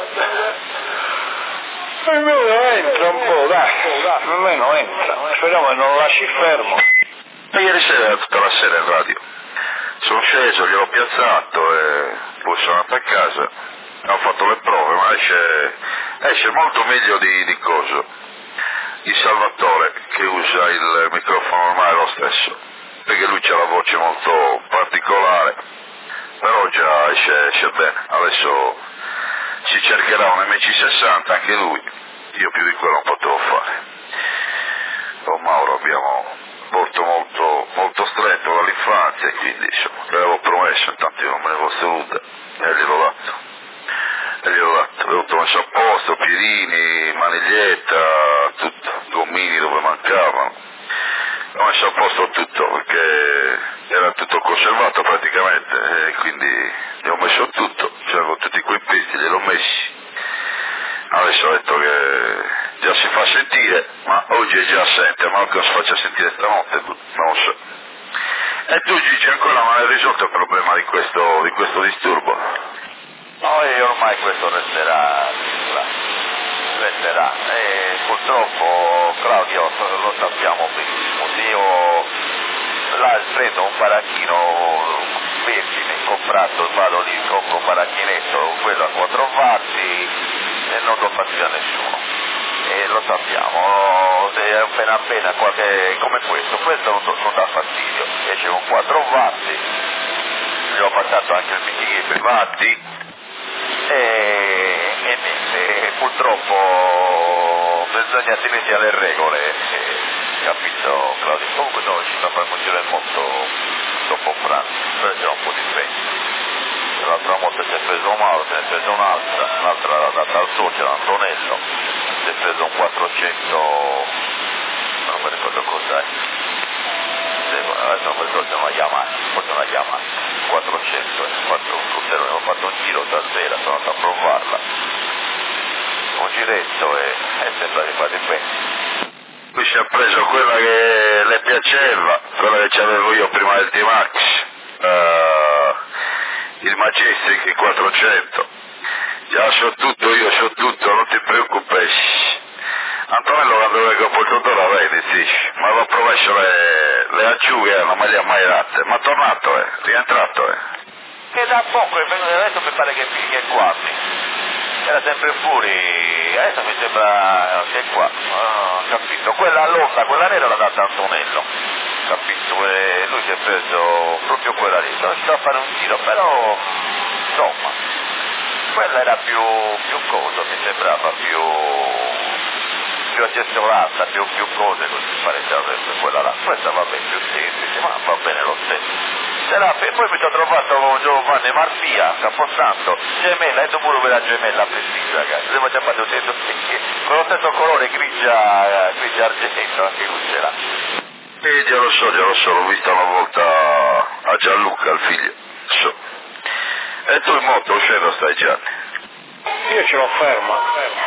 Almeno entra un po', dai, almeno entra, speriamo che non lo lasci fermo. E ieri sera, tutta la sera in radio, sono sceso, gliel'ho piazzato e poi sono andato a casa, ho fatto le prove, ma esce, esce molto meglio di, di coso, di Salvatore, che usa il microfono normale lo stesso, perché lui c'ha la voce molto particolare, però già esce, esce bene. Adesso si cercherà un M C sessanta anche lui, io più di quello non potevo fare. Con Mauro abbiamo molto molto molto stretto dall'infanzia, quindi insomma, l'avevo promesso, intanto io non me ne fosse voluta e gliel'ho dato. E gliel'ho dato, avevo tutto messo a posto, piedini, maniglietta, tutto, gommini dove mancavano. Ho messo a posto tutto perché era tutto conservato praticamente e quindi gli ho messo tutto, cioè Gigi è già assente, ma che si faccia sentire stanotte, non lo so. E tu Gigi ancora non hai risolto il problema di questo, di questo disturbo? No, e ormai questo resterà, resterà. E purtroppo Claudio lo sappiamo benissimo, se io là prendo un baracchino vergine comprato, vado lì, compro un baracchinetto, quello a quattro vatti e non do fastidio a nessuno. E lo sappiamo, se è appena appena qualche, come questo, questo non, non dà fastidio, esce con quattro vatti, gli ho passato anche il bicchiere vatti e, e niente, purtroppo bisogna tenersi alle regole, e, capito Claudio? Comunque noi ci sta facendo un giro del mondo dopo pranzo, per essere un po' di festa. L'altra volta si è preso Mauro, se ne è preso un'altra, un'altra l'ha data al socio, Antonello, si è preso un quattrocento, non mi ricordo cos'è, adesso non mi ricordo, una Yamaha, forse una Yamaha, quattrocento, quattro, ho fatto un giro stasera, sono andato a provarla, un giretto e, e sembra di fare bene. Lui si è preso quella che le piaceva, quella che avevo io prima del T-Max, uh, il Majestic quattrocento. Già so tutto, io so tutto, non ti preoccupare. Antonello quando vengo a Portodoro la vedi, sì, ma avevo promesso le, le acciughe, non me le ha mai date, ma è tornato, eh, rientrato, eh. E da poco, adesso mi pare che, che è quasi, era sempre fuori, adesso mi sembra che è qua, oh, capito, quella l'onda, quella nera l'ha data Antonello, capito, e lui si è preso proprio quella lì, sono riuscito a fare un giro, però, insomma, quella era più, più cosa, mi sembrava, più, più aggestionata, più, più cose così pareggiate quella là, questa va bene, più semplice, ma va bene lo stesso. Poi mi sono trovato con Giovanni Martia, Camposanto, gemella, e pure quella gemella prestigio, ragazzi, abbiamo già fatto senso, con lo stesso colore grigia, grigia argento, anche lui c'era. E già lo so, già lo so, l'ho vista una volta a Gianluca, il figlio, so. E tu in moto, uscendo stai Gianni? Io ce l'ho ferma.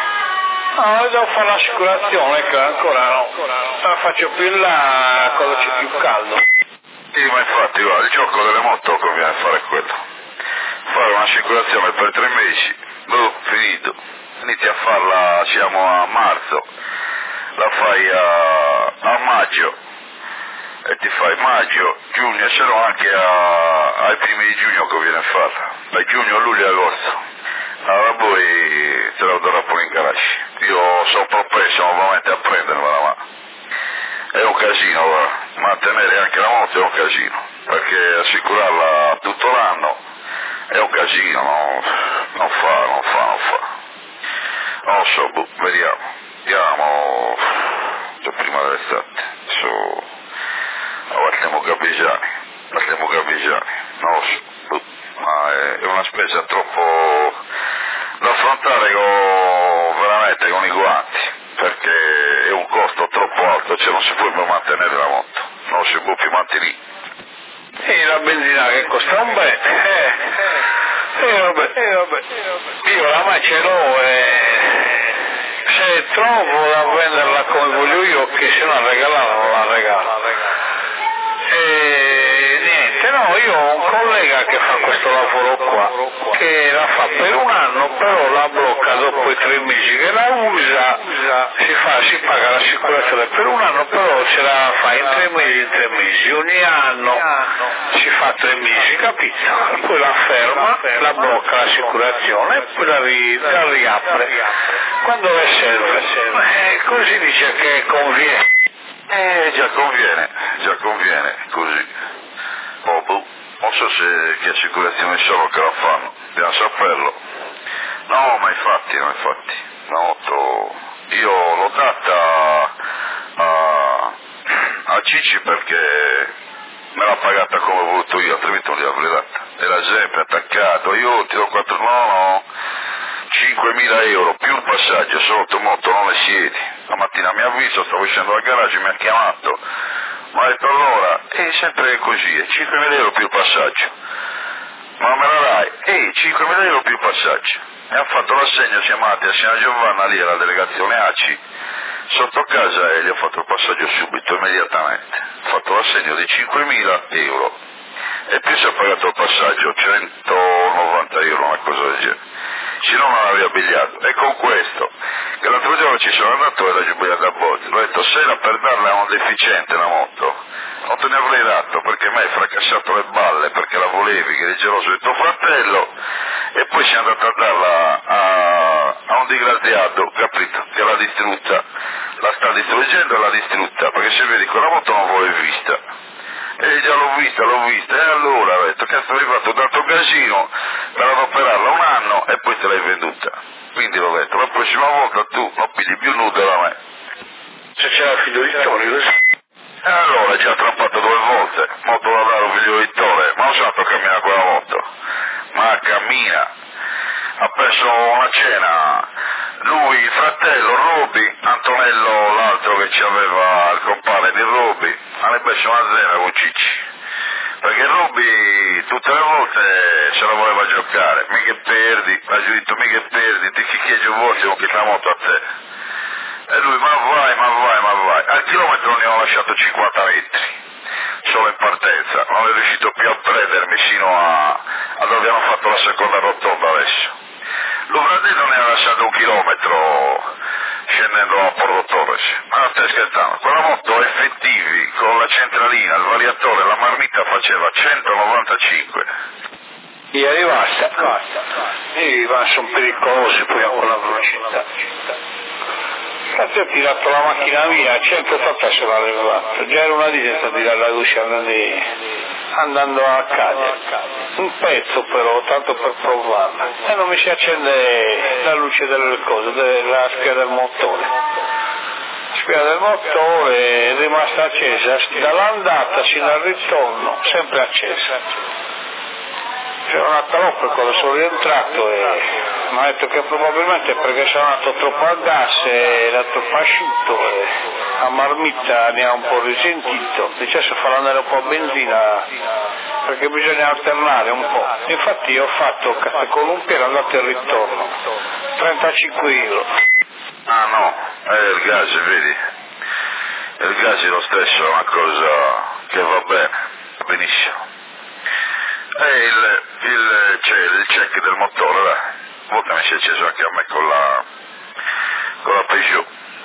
No, devo fare l'assicurazione, che ancora no. La faccio più in là quando c'è più caldo. Sì, ma infatti, guarda, il gioco delle moto conviene fare quello. Fare un'assicurazione per tre mesi, boh, finito. Inizi a farla, siamo a marzo, la fai a, a maggio, e ti fai maggio, giugno, e se no anche a, ai primi di giugno conviene farla, da giugno, luglio e agosto. Allora poi te la darò pure in garage. Io sono propenso ovviamente a prendermela, ma è un casino, guarda. Mantenere anche la moto è un casino, perché assicurarla tutto l'anno è un casino, no? non fa, non fa, non fa. Non lo so, boh, vediamo, vediamo, cioè prima dell'estate, so, guardiamo Gabigiani, guardiamo Gabigiani, non lo so, boh, ma è una spesa troppo da affrontare con, veramente con i guanti, perché è un costo troppo alto, cioè non si può più mantenere la moto, non si può più mantenere. E la benzina che costa un bel, eh, eh, vabbè, eh, vabbè, io oramai ce l'ho e se trovo da venderla come voglio io, che se non regalata non la regalo. E niente, no, io ho un collega che fa questo lavoro qua, che la fa per un anno, però la blocca dopo i tre mesi che la usa, si, fa, si paga l'assicurazione per un anno, però se la fa in tre mesi, in tre mesi, ogni anno si fa tre mesi, capito? Poi la ferma, la blocca l'assicurazione e poi la, ri, la riapre quando le serve. Eh, così dice che conviene. Eh, già conviene, già conviene, così. Oh, boh, non so se che assicurazioni sono che la fanno, bisogna saperlo. No, ma infatti, no, infatti, la moto, io l'ho data a, a Cici perché me l'ha pagata come ho voluto io, altrimenti non gliel'avrei data. Era sempre attaccato, io ti do quattro, no, no, cinquemila euro più un passaggio, solo moto, non le siedi. La mattina mi ha visto, stavo uscendo dal garage, mi ha chiamato, mi ha detto allora, è sempre così, è cinquemila euro più il passaggio. Ma me la dai? Ehi, cinquemila euro più il passaggio. Mi ha fatto l'assegno, siamo andati a Siena Giovanna lì alla delegazione A C I, Sotto casa e gli ho fatto il passaggio subito, immediatamente. Ho fatto l'assegno di cinquemila euro e più si è pagato il passaggio, centonovanta euro, una cosa del genere. Se no non aveva bigliato. E con questo, che l'altro giorno ci sono andato e la giubigliata a Bologna, ho detto se era per darle a un deficiente la moto, non te ne avrei dato perché mi hai fracassato le balle perché la volevi, che eri geloso di tuo fratello, e poi sei andato a darla a, a un disgraziato, capito, che l'ha distrutta, la sta distruggendo e l'ha distrutta, perché se vedi quella moto non l'avevi vista. E già l'ho vista, l'ho vista, e allora ho detto, cazzo hai fatto tanto casino per adoperarla un anno e poi te l'hai venduta. Quindi l'ho detto, la prossima volta tu non pigli più nuda da me. Se c'è la figlio Vittorio, così. E allora ci ha trappato due volte, moto da dare un figlio Vittorio, ma non so quanto cammina quella moto, ma cammina. Ha perso una cena, lui, il fratello, Roby, Antonello, l'altro che ci aveva il compare di Roby, hanno perso una zena con Cicci, perché Roby tutte le volte se la voleva giocare, mica perdi, ha detto mica perdi, ti chiedo voce con che la moto a te, e lui ma vai, ma vai, ma vai, al chilometro ne ho lasciato cinquanta metri, solo in partenza, non è riuscito più a prendermi sino a, a dove hanno fatto la seconda rotonda adesso. L'Uvradino ne ha lasciato un chilometro scendendo a Porto Torres, ma non stai scherzando, quella moto effettivi con la centralina, il variatore, la marmita faceva centonovantacinque. Gli è rimasta, basta, i van sono pericolosi poi a quella velocità. Infatti ho tirato la macchina via, a centottanta se l'ha levato, già era una disetta a tirare la luce andando, andando a Cagliari. Un pezzo però, tanto per provarla, e non mi si accende la luce delle cose, della spia del motore. La spia del motore è rimasta accesa, dall'andata sino al ritorno, sempre accesa. C'era una taloppa quando sono rientrato e mi ha detto che probabilmente perché sono andato troppo a gas e era troppo asciutto e la marmitta ne ha un po' risentito, dice se farà andare un po' a benzina perché bisogna alternare un po'. Infatti io ho fatto con un pieno andato e ritorno, trentacinque euro. Ah no, è il gas, vedi? Il gas è lo stesso, è una cosa che va bene, benissimo. E il, il, c'è il check del motore, là. A volte mi si è acceso anche a me con la, con la Peugeot,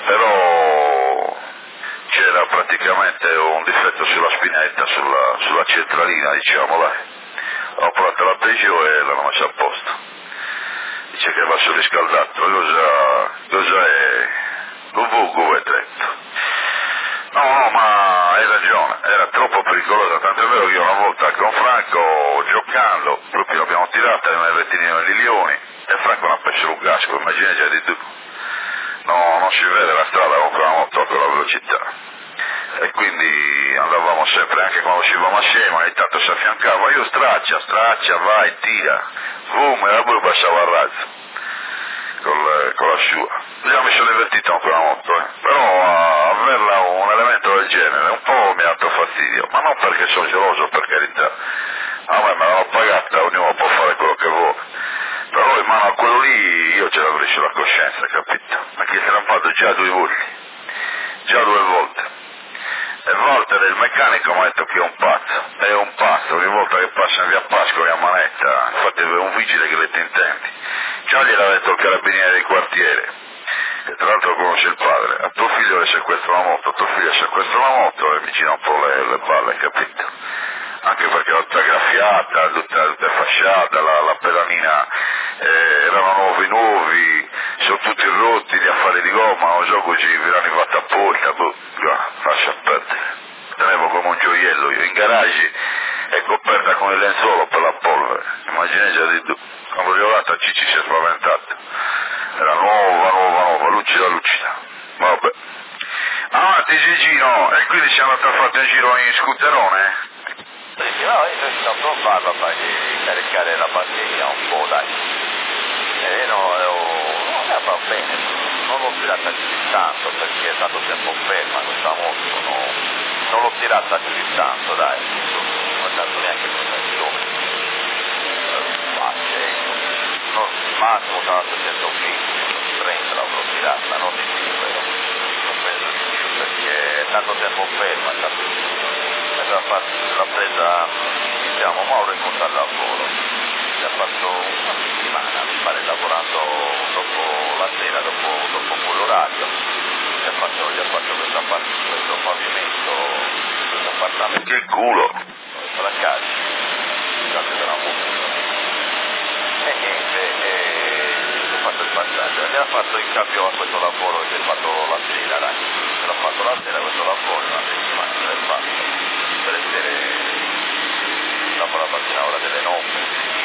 però c'era praticamente un difetto sulla spinetta, sulla, sulla centralina, diciamo, là. Ho provato la Peugeot e l'hanno messa a posto. Dice che va surriscaldato, cosa, cosa è? V V trenta. No, no, ma hai ragione, era troppo pericolosa, tanto è vero che io una volta con Franco, giocando, proprio l'abbiamo tirata nel rettilineo degli Lioni, e Franco non ha perso un casco, immagina già di tu. No, non si vede la strada con quella moto a quella velocità. E quindi andavamo sempre, anche quando uscivamo assieme, ogni tanto si affiancava, io straccia, straccia, vai, tira, boom, e la blu passava a razzo, con, con la sua. Già mi sono divertito con quella moto, eh. Però a averla un elemento del genere un po' mi ha dato fastidio, ma non perché sono geloso, per carità, a me me l'hanno pagata, ognuno può fare quello che vuole, però in mano a quello lì io ce l'avrei sulla coscienza, capito? Anche se l'hanno fatto già due volte, già due volte, e Walter il meccanico mi ha detto che è un pazzo, è un pazzo, ogni volta che passa in via Pascoli a manetta, infatti è un vigile che le intenti, già gliel'ha detto il carabiniere del quartiere, che tra l'altro conosce il padre, a tuo figlio le sequestra una moto, a tuo figlio sequestra una moto e vicina un po' le, le balle, capito? Anche perché era tutta graffiata, tutta, tutta fasciata, la, la pedalina eh, erano nuovi nuovi, sono tutti rotti, gli affari di gomma, non so così, vi hanno arrivato a porta, boh, lascia perdere, tenevo come un gioiello io, in garage è coperta con il lenzuolo per la polvere, immaginate già di tu, quando l'ho data Cicci si è spaventato. Era nuova, nuova, nuova, lucida, lucida. Vabbè. Avanti Gigino, e quindi siamo andati a fare un giro in scooterone? Sì, no, io sto provando a fare caricare la batteria un po', dai. E no, no, va bene, non l'ho tirata più di tanto perché è stato tempo ferma questa moto, no? Non l'ho tirata più di tanto, dai, non è stato neanche trenta chilometri. No, massimo sarà settecento trenta l'avrò tirata, non di più, però. perché è tanto tempo fermo, è stato, aveva fatto, l'ha presa, diciamo, Mauro è contato al lavoro, si è fatto una settimana, mi pare, lavorando dopo la sera, dopo, dopo quell'orario, si è fatto, gli ha fatto questo, questo pavimento, questo appartamento. Che culo! La casa, scusate della musica. E niente, e ho fatto il passaggio, mi ha fatto il cambio a questo lavoro che ha fatto la sera, dai, se l'ha fatto la sera questo lavoro, una settimana se l'ha fatto, per essere, dopo la mattina ora delle nove,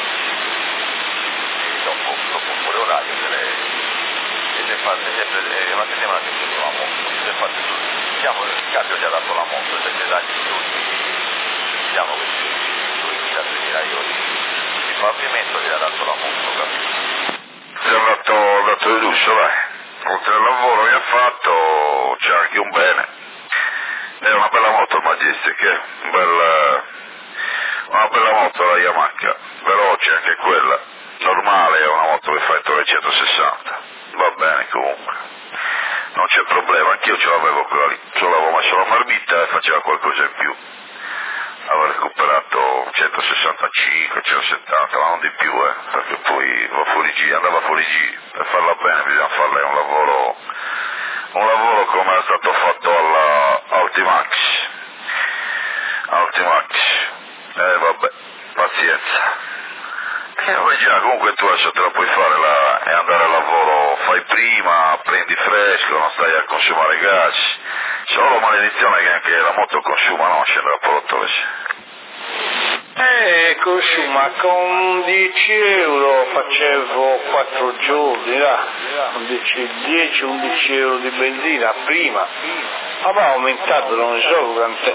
e dopo, dopo un po' l'orario se le, e si è fatto sempre, è una settimana che si fa molto, si è fatto, diciamo, il cambio gli ha dato la moto, se gli dà gli diciamo questi duemila tremila euro di pavimento gli ha dato la moto, capito? Si è andato, andato di lusso, dai. Oltre al lavoro che ha fatto c'è anche un bene. È una bella moto il Majestic, eh? un bel, una bella moto la Yamaha, veloce anche quella, normale, è una moto che fa intorno ai centosessanta, va bene comunque, non c'è problema, anch'io ce l'avevo quella lì, solo avevo messo la marmitta e faceva qualcosa in più. Avevo recuperato centosessantacinque, centosettanta, ma non di più, eh, perché poi va fuori G, andava fuori G, per farla bene bisogna farle un lavoro, un lavoro come era stato fatto alla Altimax, Altimax, eh vabbè, pazienza. E poi già, comunque tu adesso te la puoi fare là, e andare al lavoro, fai prima, prendi fresco, non stai a consumare gas, solo maledizione che anche la moto consuma, no, scende da portolese. Eh, consuma, con dieci euro facevo quattro giorni, là, dieci undici euro di benzina prima, ma va aumentato, non so quant'è.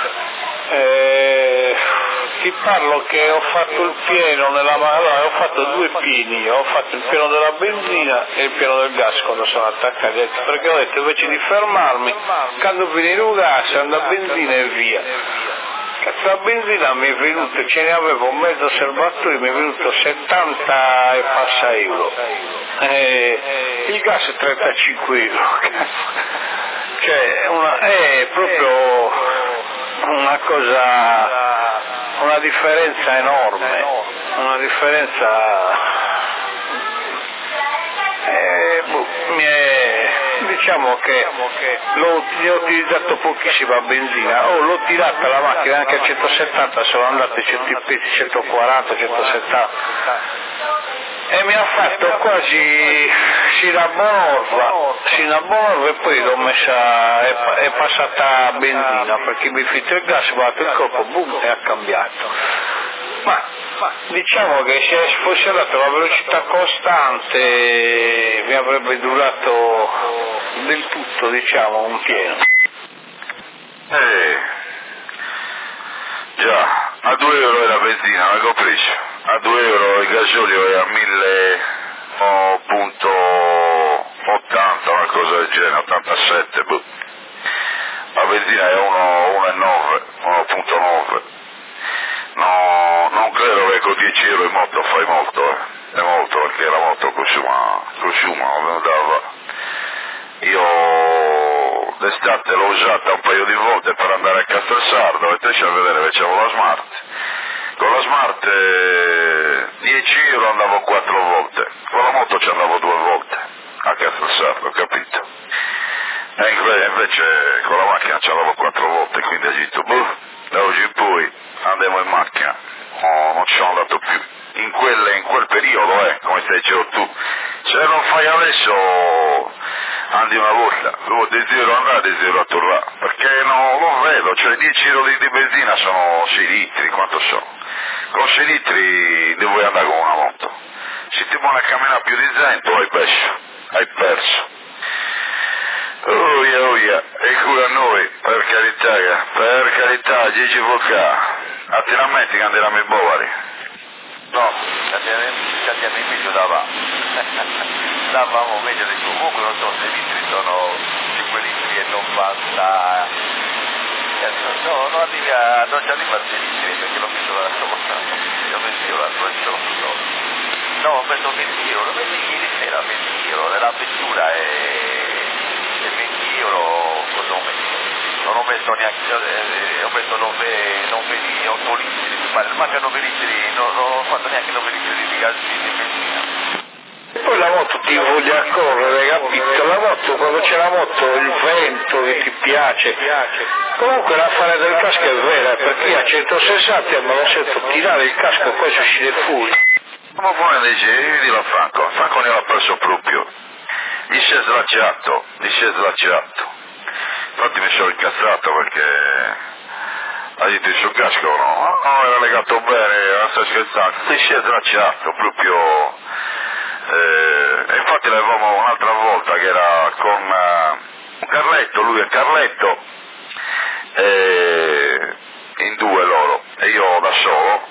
Eh, ti parlo che ho fatto il pieno nella allora, ho fatto due pieni, ho fatto il pieno della benzina e il pieno del gas quando sono attaccato, perché ho detto invece di fermarmi, quando finirò il gas ando a benzina e via. Cazzo, la benzina mi è venuto, ce ne avevo un mezzo serbatoio, mi è venuto settanta e passa euro, eh, il gas è trentacinque euro, cioè una, è proprio una cosa, una differenza enorme, una differenza, eh, boh, mi è, diciamo che l'ho, ho utilizzato pochissima benzina, oh, l'ho tirata la macchina anche a centosettanta, sono andate centoquaranta, centosettanta e mi ha fatto quasi sino a Bonorva, sino a Bonorva e poi l'ho messa, è, è passata a benzina perché mi fitta il gas, va il colpo, boom, e ha cambiato. Ma diciamo che se fosse andata a velocità costante mi avrebbe durato del tutto, diciamo, un pieno. Eh, già, a due euro è la benzina, la capisci? A due euro il gasolio è a mille ottanta, una cosa del genere, ottantasette, boh. La benzina è uno virgola nove, uno virgola nove. No, non credo che con dieci euro in moto fai molto, eh. È molto perché la moto consuma, consuma, non dava. Io d'estate l'ho usata un paio di volte per andare a Castelsardo e te c'è a vedere che c'avevo la Smart. Con la Smart eh, dieci euro andavo quattro volte, con la moto ci andavo due volte a Castelsardo, capito? E invece con la macchina ci andavo quattro volte, quindi ho detto, boh, da oggi in poi andiamo in macchina, oh, non ci sono andato più. In quel, in quel periodo, eh, come stai dicendo tu, se non fai adesso andi una volta, devo desidero andare, desidero tornare, perché non lo vedo, cioè dieci euro di, di benzina sono sei litri, quanto sono? Con sei litri devo andare con una moto, se ti vuoi camminare più di cento hai perso, hai perso. Oh yeah, oh yeah, e cura a noi, per carità, per carità, Gigi Volca, a te la metti che andiamo in Bovari? No, andiamo in meglio da va. Stavamo meglio di comunque, non so se i litri sono cinque litri e non basta. No, non arriva, non ci arriva a sei litri perché l'ho messo l'altra volta. L'ho messo l'altra volta, non so. No, ho preso venti euro, venti ieri sera, venti euro, la vettura è venti euro cosa ho messo? Non ho messo neanche, eh, ho messo nove litri, manca nove litri, non, non ho fatto neanche nove litri di gas di benzina. E poi la moto ti voglia correre, capito? La moto, quando c'è la moto, il vento che ti piace, comunque l'affare del casco è vera, perché io a centosessanta me lo sento tirare il casco e poi si uscire fuori. Ma poi dice, io dico a Franco, Franco ne l'ha perso proprio, gli si è slacciato, gli si è slacciato. Infatti mi sono incazzato perché ha detto il suo casco no, no, era legato bene, non stai scherzando, gli si è slacciato proprio. Eh, e infatti l'avevamo un'altra volta che era con uh, un Carletto, lui e Carletto, eh, in due loro, e io da solo,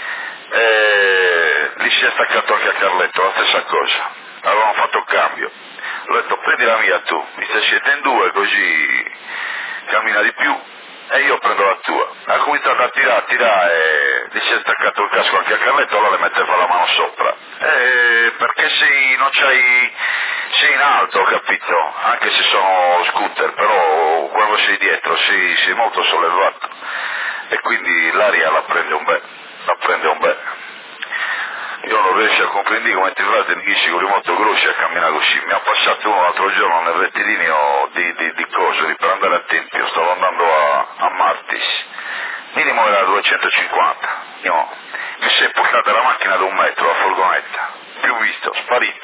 e lì si è staccato anche a Carletto, la stessa cosa, avevamo fatto il cambio, ho detto prendi la mia tu, mi stai siete in due così cammina di più, e io prendo la tua. Ha cominciato a tirare, a tirare, e gli si è staccato il casco anche a Carletto, allora le metteva la mano sopra. Eh, perché sei, non c'hai, sei in alto, capito? Anche se sono scooter, però quando sei dietro sei, sei molto sollevato. E quindi l'aria la prende un bel, la prende un bel. Io non riesco a comprendere come ti fate di chi con i molto grossi a camminare così. Mi ha passato uno l'altro giorno nel rettilineo di, di, di cose, per andare a Tempio, stavo andando a, a Martis, minimo era duecentocinquanta, io, mi si è portata la macchina da un metro, la furgonetta, più visto, sparito.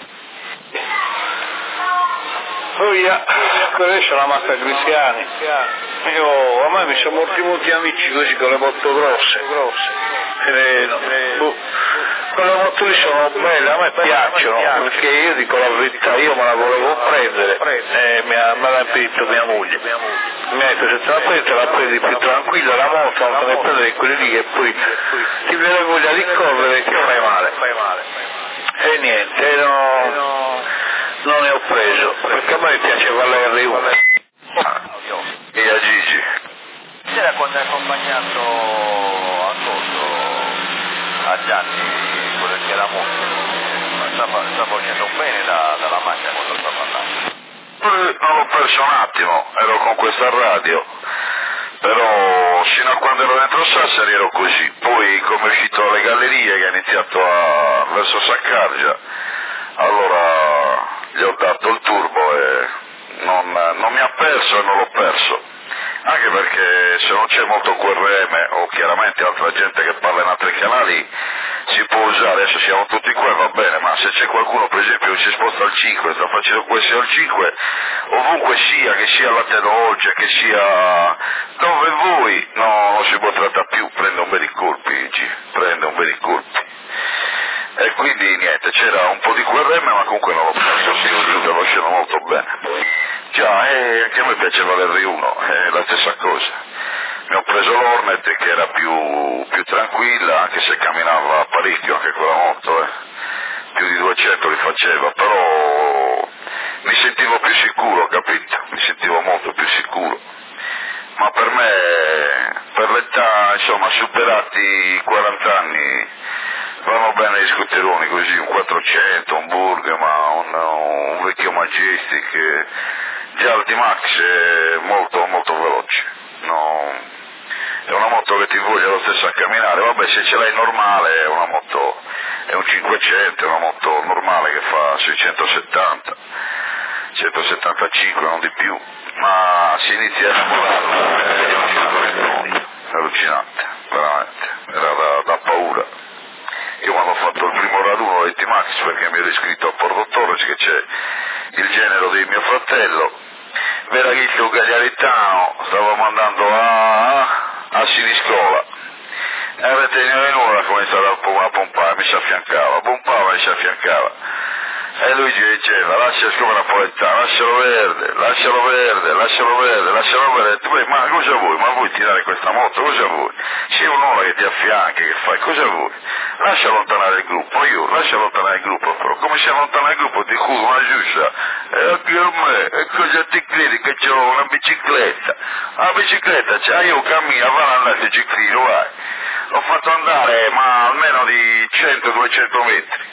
Poi adesso la macchina cristiani, io, a me mi sono molti molti amici così con le moto grosse, e, boh, quelle moto lì sono belle, a me piacciono, perché io dico la verità, io me la volevo prendere e mi ha, me l'ha impedito mia moglie, mi ha detto se te la prendi te la prendi più tranquilla la moto, non te ne prendere quelli lì che poi ti viene voglia di correre e ti fai male, e niente, no, non ne ho preso, perché a me piaceva l'R uno. E a Gigi? C'era quando hai accompagnato a Coso, a Gianni, quello che era molto, ma stava, stava facendo bene da, dalla macchina quando stava andando. Non l'ho perso un attimo, ero con questa radio, però fino a quando ero dentro Sassari ero così, poi come è uscito alle gallerie che ha iniziato a, verso Saccargia, allora gli ho dato il turbo e non, non mi ha perso e non l'ho perso. Anche perché se non c'è molto Q R M o chiaramente altra gente che parla in altri canali si può usare, adesso siamo tutti qua e va bene, ma se c'è qualcuno per esempio che si sposta al cinque, sta facendo questo al cinque, ovunque sia, che sia latte d'olce, che sia dove vuoi, no, non si può trattare più, prende un bel colpi, prende un bel colpi. E quindi niente, c'era un po' di Q R M ma comunque non l'ho perso, si stava facendo molto bene. Già, e anche a me piaceva l'R uno, è la stessa cosa. Mi ho preso l'Hornet che era più, più tranquilla, anche se camminava parecchio anche quella moto, eh. Più di duecento li faceva, però mi sentivo più sicuro, capito? Mi sentivo molto più sicuro. Ma per me, per l'età, insomma, superati i quaranta anni, vanno bene gli scooteroni così, un quattrocento, un Burgman, un, un vecchio Majestic, già il D-Max è molto molto veloce, no, è una moto che ti voglia lo stesso a camminare, vabbè se ce l'hai normale è una moto, è un cinquecento, è una moto normale che fa seicentosettanta, centosettantacinque, non di più, ma si inizia a innamorarla, è allucinante, è allucinante, veramente, era da, da paura. Io quando ho fatto il primo raduno dei T-Max perché mi ero iscritto a Porto Torres che c'è il genero di mio fratello, Veraghicchio Gagliaritano, stavamo andando a, a Siniscola e avete in ora ha cominciato a pompare, mi si affiancava, pompava e mi si affiancava e lui ci diceva lascia come napoletano, lascialo verde, lascialo verde, lascialo verde, lascialo verde, tu ma cosa vuoi? Ma vuoi tirare questa moto? Cosa vuoi? C'è un'ora che ti affianchi, che fai? Cosa vuoi? Lascia allontanare il gruppo, io lascia allontanare il gruppo, però come si allontana il gruppo ti curo una giusta, e anche a me, e cosa ti credi che ho una bicicletta? La bicicletta c'è, io cammino, va andare a ciclino, vai. L'ho fatto andare ma almeno di cento duecento metri.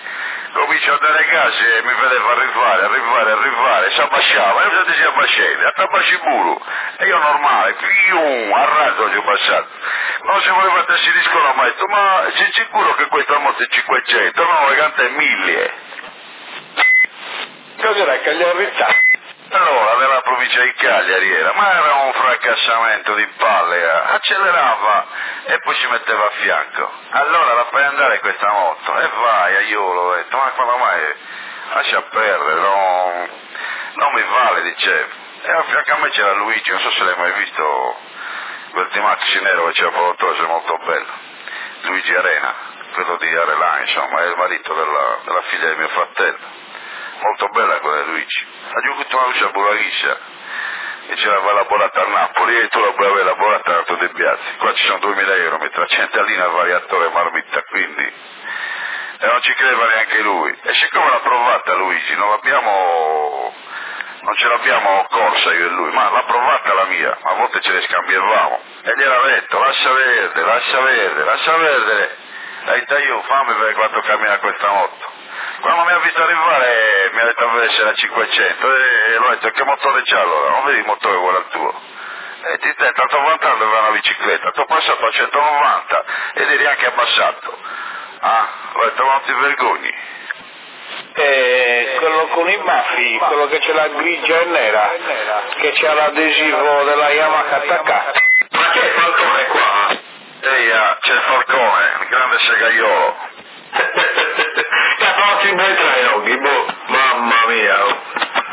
comincia a dare gas e mi vedeva arrivare, arrivare, arrivare, si abbasciava, e io si abbasciava, a tabasci muro, e io normale, fium, a raso ci ho passato. Non si voleva te si discono, ma ho detto, ma sei sicuro che questa moto è cinquecento? No, le canta è mille. Cos'era, Cagliarità? Allora, della provincia di Cagliari era, ma era un fracassamento di palle, accelerava e poi ci metteva a fianco. Allora la fai andare questa moto e vai a Iolo, ho detto, ma quando mai lascia perdere, non, non mi vale, dicevo. E a fianco a me c'era Luigi, non so se l'hai mai visto, quel T-Max nero che c'era prodotto, è molto bello. Luigi Arena, quello di Arelà, insomma, è il marito della, della figlia di mio fratello. Molto bella quella di Luigi. Ha giocato una luce a Bulaghiscia e ce l'aveva elaborata a Napoli e tu la puoi aver elaborata a tutti i piazzi. Qua ci sono duemila euro, metà centellina al variatore marmitta, quindi e non ci credeva neanche lui. E siccome l'ha provata Luigi, non l'abbiamo non ce l'abbiamo corsa io e lui, ma l'ha provata la mia, ma a volte ce le scambiavamo. E gli era detto, lascia verde, lascia verde, lascia verde. E detto io, fammi vedere quanto cammina questa moto. Quando mi ha visto arrivare mi ha detto deve essere a cinquecento e l'ho detto che motore c'ha allora? Non vedi il motore uguale al tuo? E ti stai tanto vantando aveva una bicicletta, ti ho passato a centonovanta ed eri anche abbassato. Ah, ho detto non ti vergogni. Eh, quello con i baffi, quello che c'è la grigia e nera, che c'ha l'adesivo della Yamaha attaccato. Ma che è Falcone qua? Ehi, ah, c'è il Falcone, il grande segaiolo. Cazzo, ci entra i occhi, boh, mamma mia. Oh.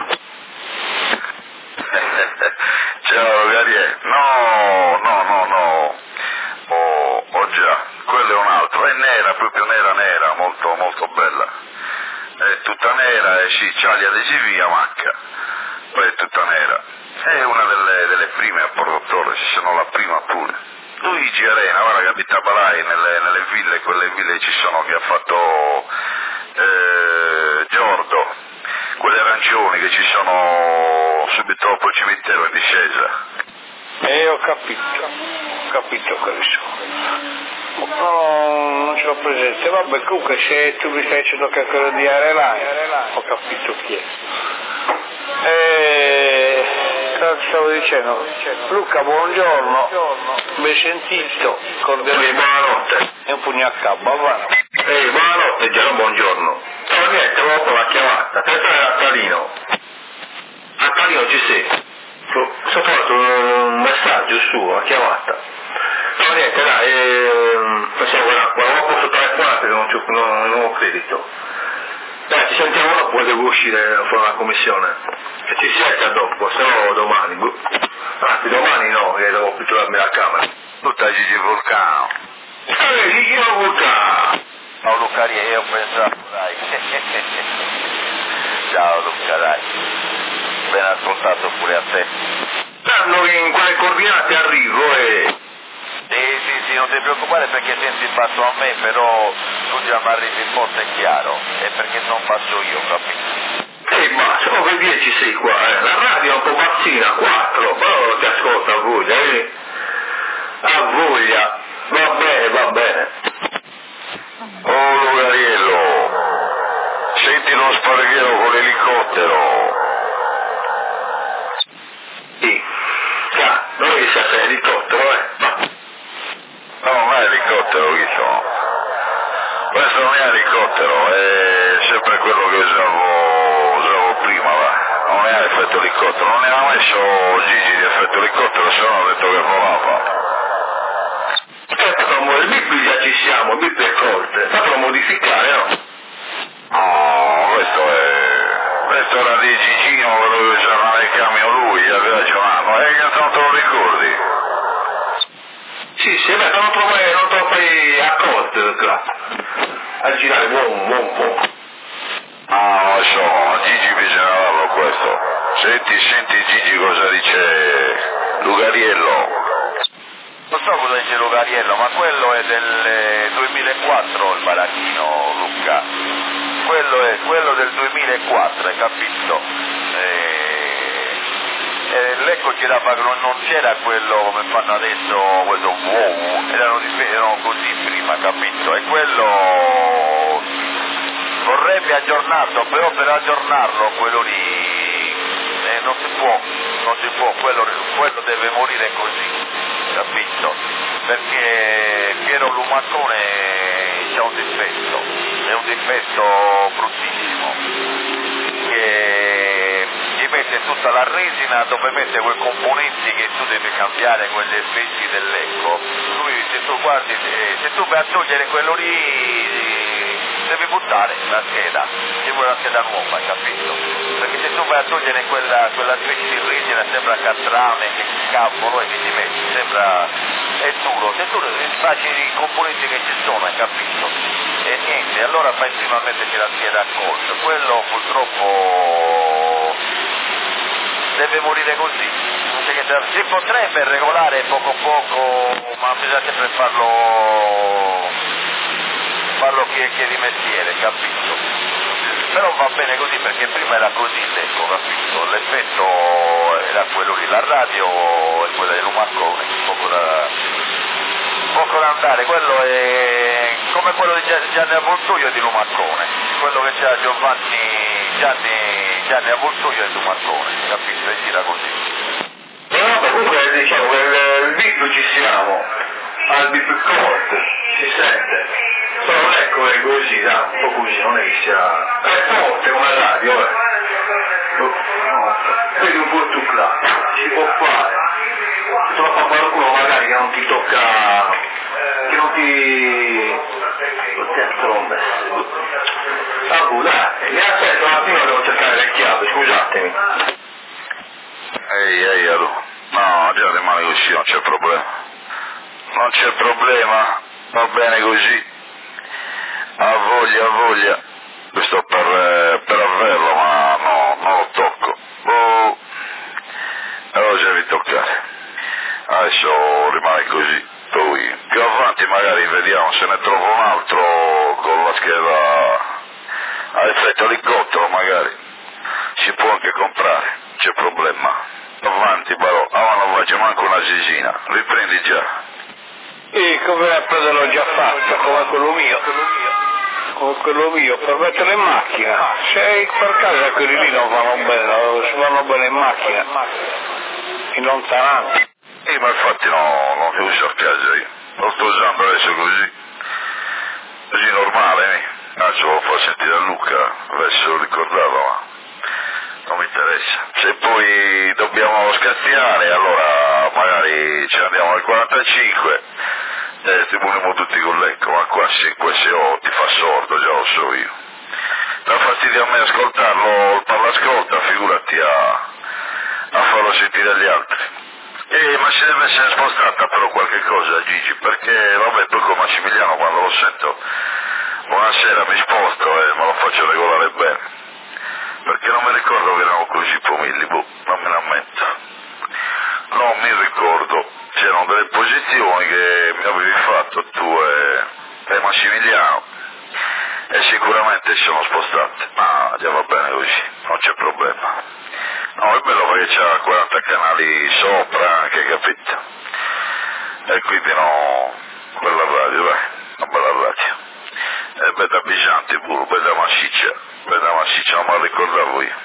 Ciao Gabriele, no, no, no, no, oh, oh già, quello è un altro, è nera, proprio nera nera, molto molto bella, è tutta nera e sì, c'ha gli adesivi Yamaha, poi è tutta nera, è una delle, delle prime a produttore, se non la prima pure. Luigi Arena, guarda che abitava là nelle, nelle ville, quelle ville ci sono che ha fatto eh, Giordo, quelle arancioni che ci sono subito dopo il cimitero in discesa. Eh, ho capito, ho capito che sono. No, non ce l'ho presente, vabbè, comunque se tu mi stai dicendo che è quello di Arelà, ho capito chi è. Eh, cosa stavo dicendo? Luca, buongiorno, ben sentito, cordialmente. Buonanotte. E un pugno a capo, avanti. Ehi, buonanotte, Gianni, buongiorno. No, niente, avevo la chiamata, te sei a Talino. A Talino ci sei. Ho fatto un messaggio suo, la chiamata. No, niente, dai, ehm, facciamo guardare, guarda, posso telefonare perché non, non, non ho credito. Dai, ci sentiamo dopo, poi devo uscire fuori dalla commissione. E ci si sente dopo, se no domani. Anzi, domani no, che devo pitturarmi la camera. Tutta Gigi Vulcano. Eh, Gigi Vulcano! Ciao Luca, io pensavo, dai. Ciao Luca, dai. Ben ascoltato pure a te. Sanno che in quale coordinate arrivo e... Sì, sì, sì, non ti preoccupare perché senti passo a me, però tu già mi arrivi in porto è chiaro, è perché non passo io, capito? Sì, ma sono per dieci sei qua, eh. La radio è un po' bassina, quattro, però ti ascolta a voglia, eh. A voglia, va bene, va bene. Oh Lugariello, senti lo sparghiero con l'elicottero. Sì, già, non è che sia sei elicottero, eh. No, non è elicottero, questo. Questo non è elicottero, è sempre quello che usavo, usavo prima, va. Non è effetto elicottero, non era messo Gigi di effetto elicottero, se no ho detto che volava. Fatelo, il bip già ci siamo, il bip è forte, fatelo modificare, no? No, questo è... questo era di Gigino, quello che c'era nel camion lui, aveva già un anno, e che non te lo ricordi? Sì, sì, beh, non te lo fai, non te lo fai accorto, qua. A girare, buon, buon, buon. Ah, non lo so, Gigi bisogna darlo questo. Senti, senti Gigi cosa dice Lugariello. Non so cosa dice Lugariello, ma quello è del duemilaquattro il baracchino, Luca. Quello è quello del duemilaquattro, hai capito? E... e l'eco girava, non c'era quello come fanno adesso, quello wow, erano, erano così prima, capito? E quello vorrebbe sempre aggiornato, però per aggiornarlo quello lì eh, non si può, non si può, quello, quello deve morire così, capito? Perché Piero Lumaccone c'ha un difetto, è un difetto bruttissimo, che gli mette tutta la resina dove mette quei componenti che tu devi cambiare, quegli effetti dell'eco. Lui se tu guardi, se tu vai a togliere quello lì devi buttare la scheda, ci vuole una scheda nuova, capito? Perché se tu vai a togliere quella, quella specie di resina sembra catrame, che cavolo e che ti metti, sembra, è duro, se tu facci i componenti che ci sono, hai capito? E niente, allora fai prima a metterci la scheda a colpo, quello purtroppo deve morire così. Si potrebbe regolare poco poco, ma bisogna sempre farlo farlo chi è, chi è di mestiere, capito? Però va bene così perché prima era così secco, capito? L'effetto era quello lì, la radio è quella di Lumaccone, poco da, poco da andare, quello è come quello di Gianni Avvoltoio e di Lumaccone, quello che c'ha Giovanni Gianni, Gianni Avvoltoio e Lumaccone, capito? E gira così. No, comunque diciamo che il bip ci siamo, al bip corto, si sente, però non è come così, da, un po' così, non è che sia, è forte come radio, eh. No, vedi un po' tu là, si può fare, se lo fa qualcuno magari che non ti tocca, che non ti, lo tempo non messo, ah, dai, mi aspetto un attimo, devo cercare le chiavi, scusatemi. Ehi, ehi, allora. No, già rimane così, non c'è problema. Non c'è problema, va bene così. Ha voglia, ha voglia. Sto per, per averlo, ma no, non lo tocco. Oh, allora devi toccare. Adesso rimane così. Poi più avanti magari vediamo se ne trovo un altro con la scheda a effetto elicottero magari. Si può anche comprare, c'è problema. Avanti però, ah, non faccio manco una sisina, riprendi già. E come l'ho già fatto, come quello mio, come quello mio, per mettere in macchina. Se per caso quelli lì non vanno bene, si vanno bene in macchina, in lontananza. Sì, ma infatti no, non li uso a casa io, lo sto usando adesso così, così normale, eh? Adesso lo fa sentire a Luca, adesso lo ricordavo, ma non mi interessa. Se poi dobbiamo scazziare, allora magari ce ne andiamo al quarantacinque e stimuliamo tutti con l'eco, ma qua cinque sei otto ti fa sordo, già lo so io. Dà fastidio a me ascoltarlo, il parlascolta, figurati a, a farlo sentire agli altri. Eh, ma si deve essere spostata però qualche cosa, Gigi, perché vabbè, poi con Massimiliano quando lo sento, buonasera mi sposto e me lo faccio regolare bene. Perché non mi ricordo che erano così pomilli, boh, non me ne ammetto. Non mi ricordo, c'erano delle posizioni che mi avevi fatto tu e, e Massimiliano e sicuramente si sono spostate, ma già va bene così, non c'è problema. No, è bello perché c'ha quaranta canali sopra anche, capito? E quindi no, bella radio, dai, una bella radio. E bella Bisanti pure, bella massiccia. Bella massiccia, non me la ricordavo io.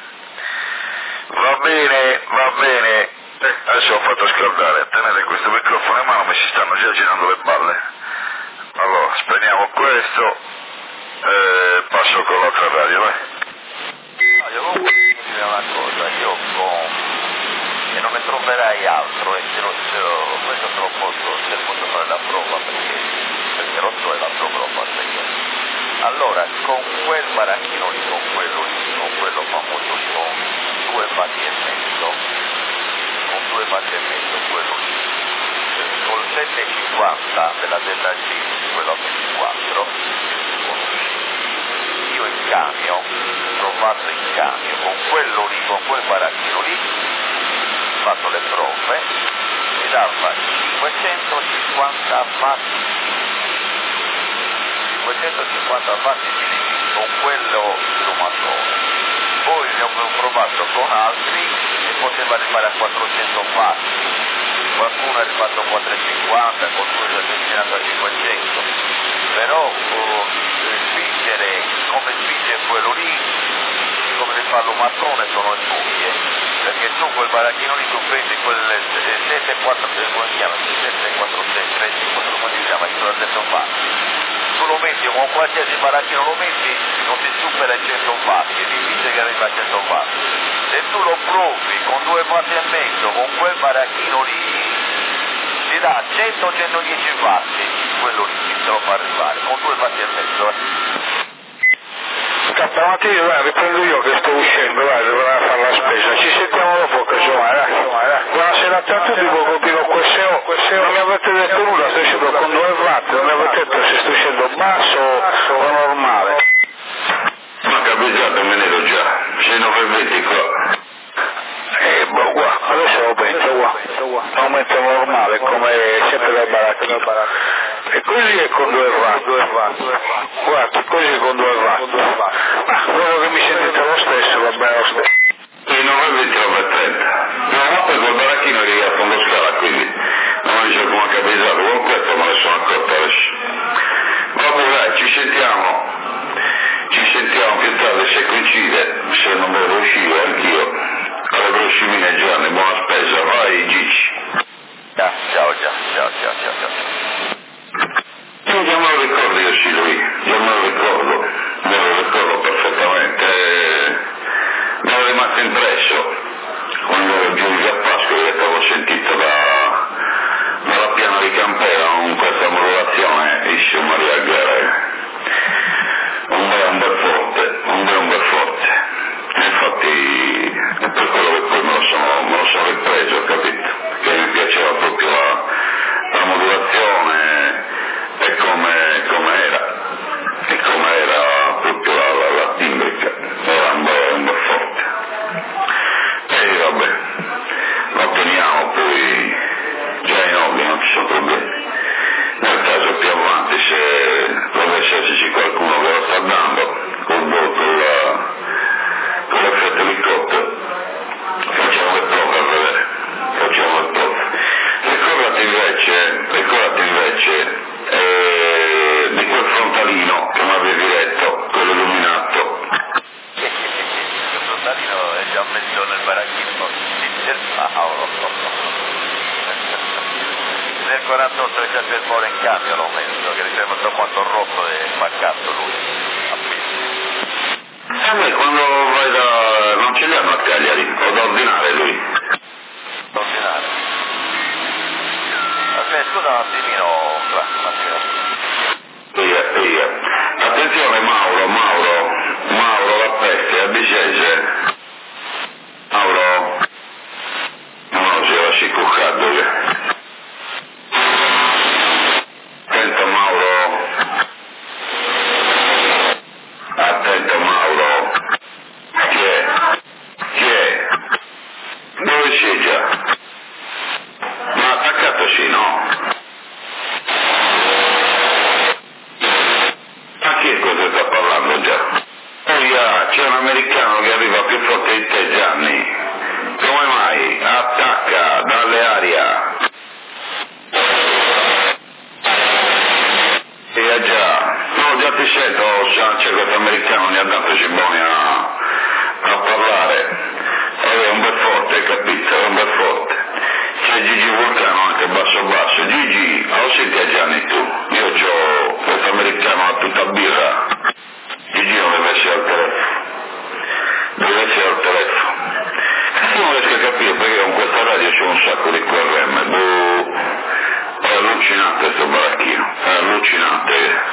Va bene, va bene. Eh, adesso ho fatto scaldare. Tenete questo microfono in mano, mi si stanno già girando le balle. Allora, spegniamo questo e passo con l'altra radio, vai. No, io comunque dire una cosa, io con... e non ne troverai altro, e te lo, te lo, questo te lo posso, te lo posso fare la prova, perché, perché lo so e la proverò a seguire. Allora, con quel baracchino lì, con quello lì, con quello famoso lì, con due fatti e mezzo, con due fatti e mezzo, quello lì, col settecentocinquanta della Delta G, quello a ventiquattro, io in cambio, trovato in cambio, con quello lì, con quel baracchino lì, ho fatto le prove, mi dava cinquecentocinquanta fatti. cinquecentocinquanta fatti con quello di Lumaccone. Poi ne ho provato con altri e poteva arrivare a quattrocento fatti. Qualcuno è arrivato a quattrocentocinquanta, qualcuno è destinato a cinquecento. Però oh, spingere come spinge quello lì mattone sono i buchi, eh, perché tu quel baracchino lì tu prendi quel sette quattro come si chiama? sette quattro sei tre cinque come si chiama? Il detto fa. Tu lo metti con qualsiasi baracchino lo metti, non ti supera i cento watt, è difficile che arriva a cento watt. Se tu lo provi con due watt e mezzo, con quel baracchino lì, ti dà cento centodieci watt, quello lì ti lo fa arrivare, con due watt e mezzo. Eh. Stamattina dai, riprendo io che sto uscendo, vai, devo andare a fare la spesa. Ci sentiamo dopo, casomai, dai. Buonasera a tutti, dico continuo quel S E O. Non mi avete detto nulla, sto uscendo con due watt, non mi avete detto se sto uscendo basso o normale. Ma capitato, me ne ero già, sei nove e venti qua. Eh, boh, qua, adesso aumento, qua. Aumento normale, come sempre dal baracchino. E così è con due watt, due watt. Guarda, così con due watt. Ma quello che mi sentite lo stesso, va bene lo stesso. Sei nove e venti, nove e trenta. No, ma poi col baracchino arriva a fondo scala, quindi non mi dice come è capitato, con questo me ne sono accorto adesso. Vabbè dai, ci sentiamo. Ci sentiamo più tardi se coincide, se non devo uscire anch'io. Alla prossima Gianni, buona spesa, vai Gigi. Ciao, ciao, ciao, ciao, ciao, ciao, ciao. Io già me lo ricordo io sì lui, già me lo ricordo, me lo ricordo perfettamente, mi è rimasto impresso quando ero giù a Pasqua che avevo sentito da, dalla piana di Campera con questa modulazione Issio Maria Guerra. Un bel, un bel forte, un bel, un bel forte. E infatti è per quello che poi me lo sono, me lo sono ripreso, capito? Che mi piaceva proprio la, la modulazione e come, come era, e come era proprio la, la, la timbrica, era un bel, un bel forte. E vabbè, lo teniamo poi già in ordine, non ci sono problemi. Nel caso più avanti se dovesse esserci qualcuno che lo sta dando col volo con la con l'effetto elicottero facciamo le prove a vedere, facciamo le prove. Ricordati invece, ricordati invece eh, di quel frontalino che mi avevi detto, quello illuminato. Il frontalino è già messo nel baracchino del Paolo. Nel quarantotto c'è il fermone in cambio l'ho messo, che mi sembra so quanto rotto e spaccato lui. A me quando vai da... non ce li hanno a Cagliari, o da ordinare lui? Da ordinare. Aspetta, scusa un attimino, un attimino. Via, via. Attenzione Mauro, Mauro, Mauro la peste, a Bicese. Mauro, no, si lasci cuccato che... Attento Mauro, attento Mauro, chi è? Chi è? Dove sei già? Ma attaccatosi no? Ma chi è cosa sta parlando già? Oh yeah, c'è un americano che arriva più forte di te Gianni, come mai? Attacca dalle aria. Eh già, no già ti sento, c'è questo americano ne ha dato buoni a, a parlare, è un bel forte, capito, è un bel forte. C'è Gigi Vulcano anche basso basso, Gigi, lo senti a Gianni tu, io c'ho questo americano a tutta birra, Gigi non deve essere al telefono, deve essere al telefono. Io non riesco a capire perché con questa radio c'è un sacco di Q R M, boh. È allucinante questo baracchino, è allucinante.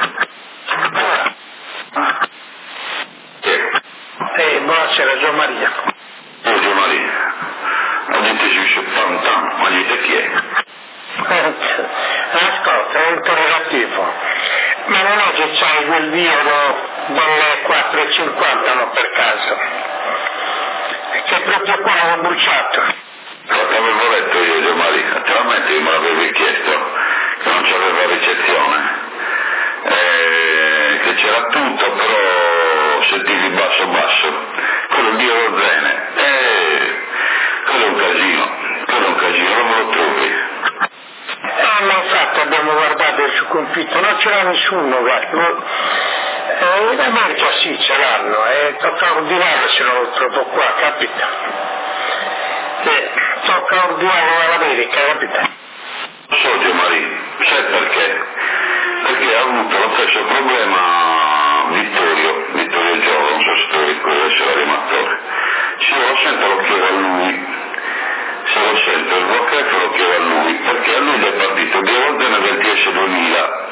Eh, buonasera, Gio Maria. Oh Gio Maria, la gente si dice Pantan, ma dite chi è? Ascolta, è interrogativo. Ma non è che c'hai quel violo delle quattro e cinquanta, no, per caso? Che proprio qua l'ho bruciato. L'avevo letto io Gio Maria, naturalmente me l'avevi chiesto, che non c'aveva ricezione, eh, che c'era tutto, però sentivi basso basso, quello è il dio Rosene, eh, quello è un casino, quello è un casino, non me lo trovi. Ah, ma infatti abbiamo guardato sul computer, non c'era nessuno, guarda. Eh, in America sì, ce l'hanno, e tocca ordinare se non lo trovo qua, capita? Eh, tocca ordinare all'America, capita? So Gianmaria, sai perché? Perché ha avuto lo stesso problema Vittorio, Vittorio Giova, non so se tu ricordi, adesso era rimattore. Se lo sento lo chiedo a lui, se lo sento il blocchetto lo chiedo a lui, perché a lui gli è partito due volte nel V T S duemila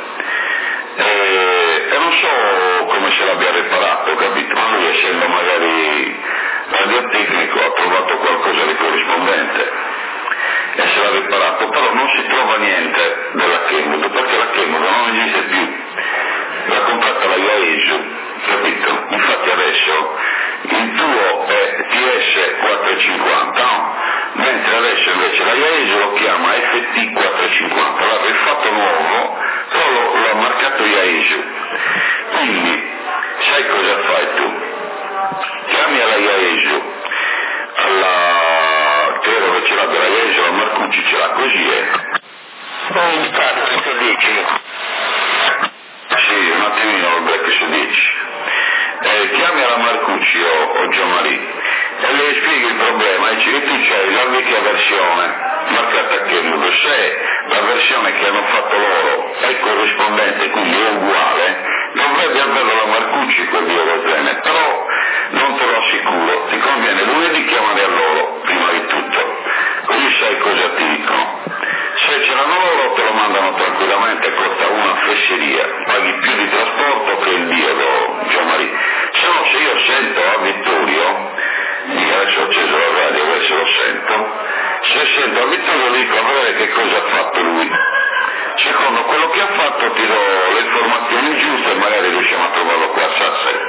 e, e non so come se l'abbia riparato, capito? Ma lui essendo magari radiotecnico ha trovato qualcosa di corrispondente e se l'ha riparato, però non si trova niente della Kenwood, perché la Kenwood non esiste più, l'ha comprata la Yaesu, capito? Infatti adesso il tuo è T S quattrocentocinquanta, no? Mentre adesso invece la Yaesu lo chiama F T quattrocentocinquanta, l'ha rifatto nuovo, però lo, lo ha marcato Yaesu. Quindi, sai cosa fai tu? Chiami alla Yaesu, alla... credo che ce l'abbia la Yaesu, la Marcucci ce l'ha, così è. Non infatti, tu dici? Sì, un attimino lo becco su dieci. Eh, chiami alla Marcucci o, o Gianmaria e le spieghi il problema e dici che tu c'hai la vecchia versione marcata a Kenwood, se la versione che hanno fatto loro è corrispondente, quindi è uguale, dovrebbe averlo la Marcucci quel Dio del bene, però non te lo assicuro, ti conviene lunedì chiamare a loro prima di tutto, così sai cosa ti dicono. Se ce l'hanno loro te lo mandano tranquillamente, costa una fesseria, paghi più di trasporto che il Dio, Gianmaria. Se no, se io sento a Vittorio, io adesso ho acceso la radio, adesso lo sento, se sento a Vittorio dico a vedere che cosa ha fatto lui. Secondo quello che ha fatto ti do le informazioni giuste e magari riusciamo a trovarlo qua a Sassari.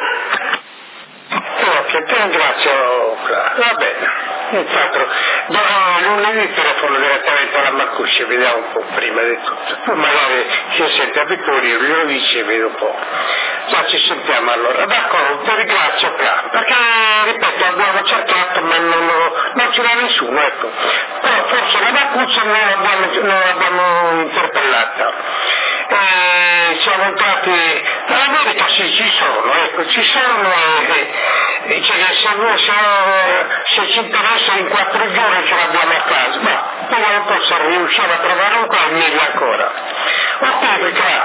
Ok, ti ringrazio, va bene. Infatti, lunedì telefono direttamente alla Marcucci, vediamo un po' prima di tutto. Poi magari se sente a Vittorio, glielo dice e vedo un po'. Già ci sentiamo allora. D'accordo, ti ringrazio, perché ripeto, abbiamo cercato ma non, non c'era nessuno, ecco. Però forse la Marcucci non l'abbiamo, non l'abbiamo interpellata. Eh, siamo entrati all'America, sì, ci sono, ecco, ci sono e, e cioè, se, se, se ci interessa in quattro giorni ce l'abbiamo a casa, ma poi non posso riuscire a trovare un qua è meglio ancora. Ok, perché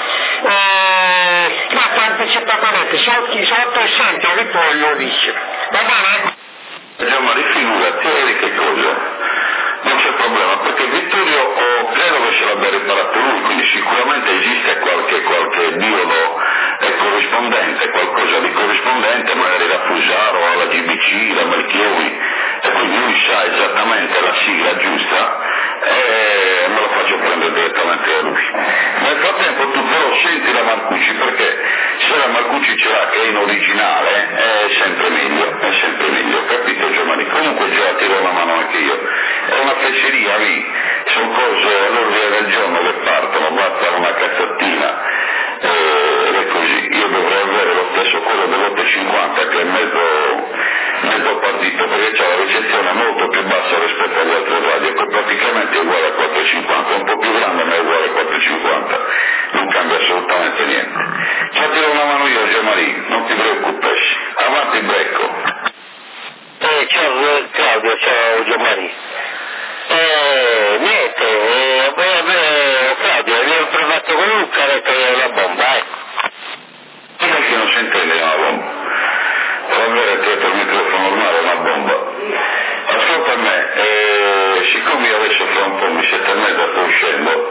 eh, grazie anticipatamente, se otto e senti a Vittorio dice, va bene? Gianmaria, figurati, vedi che cosa? Non c'è problema, perché Vittorio oh, credo che ce l'abbia riparato lui, quindi sicuramente esiste qualche, qualche diodo eh, corrispondente, qualcosa di corrispondente, magari la Fusaro, la G B C, la Melchiori, e quindi lui sa esattamente la sigla giusta e me lo faccio prendere direttamente da lui. Nel frattempo tu però senti la Marcucci, perché se la Marcucci ce l'ha che è in originale è sempre meglio, è sempre meglio, capito Gianmaria? Comunque già ti do una mano anche io. È una fesseria lì, sono cose all'ordine del giorno che partono, basta una cazzattina eh, ed è così. Io dovrei avere lo stesso quello dell'otto cinquanta che è mezzo, mezzo partito, perché c'è la ricezione molto più bassa rispetto alle altre radio, che praticamente è uguale a quattro cinquanta, un po' più grande ma è uguale a quattro cinquanta, non cambia assolutamente niente. Ci tiro una mano io Gianmaria, non ti preoccupare, avanti Brecco. Eh, ciao Claudio, ciao Gianmaria. Eh, niente, eh, beh, Claudio, abbiamo provato con Luca, ha detto che è una bomba, eh. Perché non si intende una bomba? Per avere dietro il microfono normale è una bomba. Ascolta a me, eh, siccome io adesso fra un po' mi sette e mezza sto uscendo,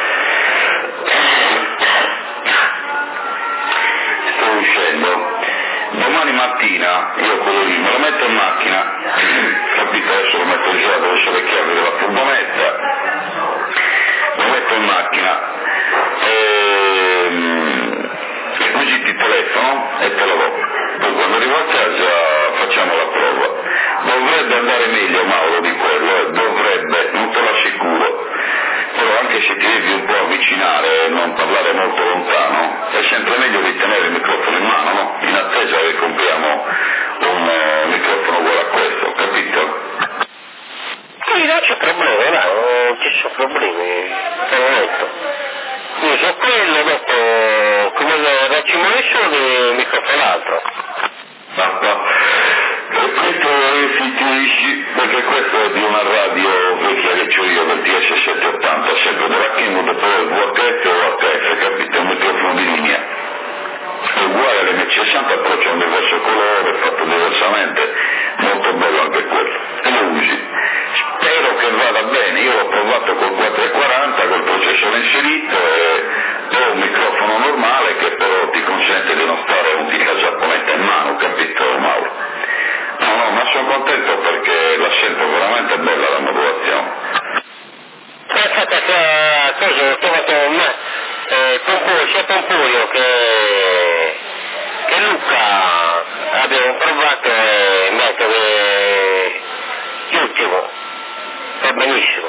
sto uscendo, domani mattina io quello lì me lo metto in macchina, capito, adesso lo metto giù, adesso le chiavi della furgonetta, lo metto in macchina e, e così ti telefono e te lo do. Poi quando arrivo a casa facciamo la prova. Dovrebbe andare meglio Mauro di quello, eh? Dovrebbe, non te lo assicuro, però anche se ti devi un po' avvicinare e non parlare molto lontano, è sempre meglio di tenere il microfono in mano, no? In attesa che compriamo un uh, microfono uguale a questo, capito? Sì, non c'è problema, no, non ci sono problemi, te l'ho detto. Io so quello, dopo come lo facciamo adesso di microfono altro. Basta. E questo restituisci, perché questo è di una radio vecchia che c'ho io, del T S settecentottanta, sempre della Kenwood, poi il V H F o V H F, capito? Un microfono di linea. È uguale all'M C sessanta, però c'è un diverso colore, fatto diversamente, molto bello anche quello. E lo usi. Spero che vada bene, io l'ho provato col quattrocentoquaranta, col processore inserito e ho un microfono normale che però ti consente di non stare un tica giapponese in mano, capito Mauro? No, no, ma sono contento perché la sento veramente bella la modulazione. Aspetta, che cosa ho trovato me, eh, Pompurio, sia Pompurio che, che Luca abbiamo provato il metodo ultimo, va benissimo.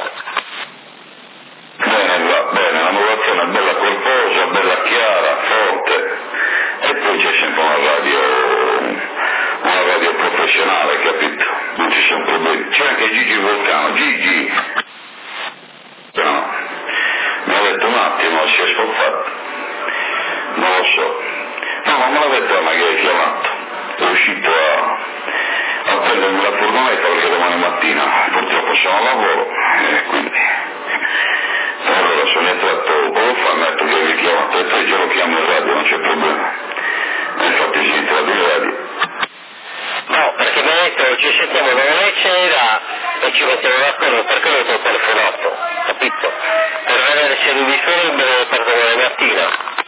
Bene, va bene, la modulazione è bella corposa, bella chiara, forte e poi c'è sempre una radio, una radio professionale, capito? Non ci sono problemi. C'è anche Gigi Vulcano, Gigi! No, mi ha detto un attimo, si è scoppato. Non lo so. No, ma me l'ha detto Anna che hai chiamato. È uscito a, a prendermi la furgonetta perché domani mattina purtroppo sono a lavoro e quindi... Allora sono entrato poco fa, mi ha detto che vi chiamato e poi io lo chiamo in radio, non c'è problema. E infatti si è entrato in radio. No, perché mi ha detto ci sentiamo dove c'era e ci mettiamo d'accordo perché non ti ho telefonato, capito? Per vedere se eri disponibile per domani mattina.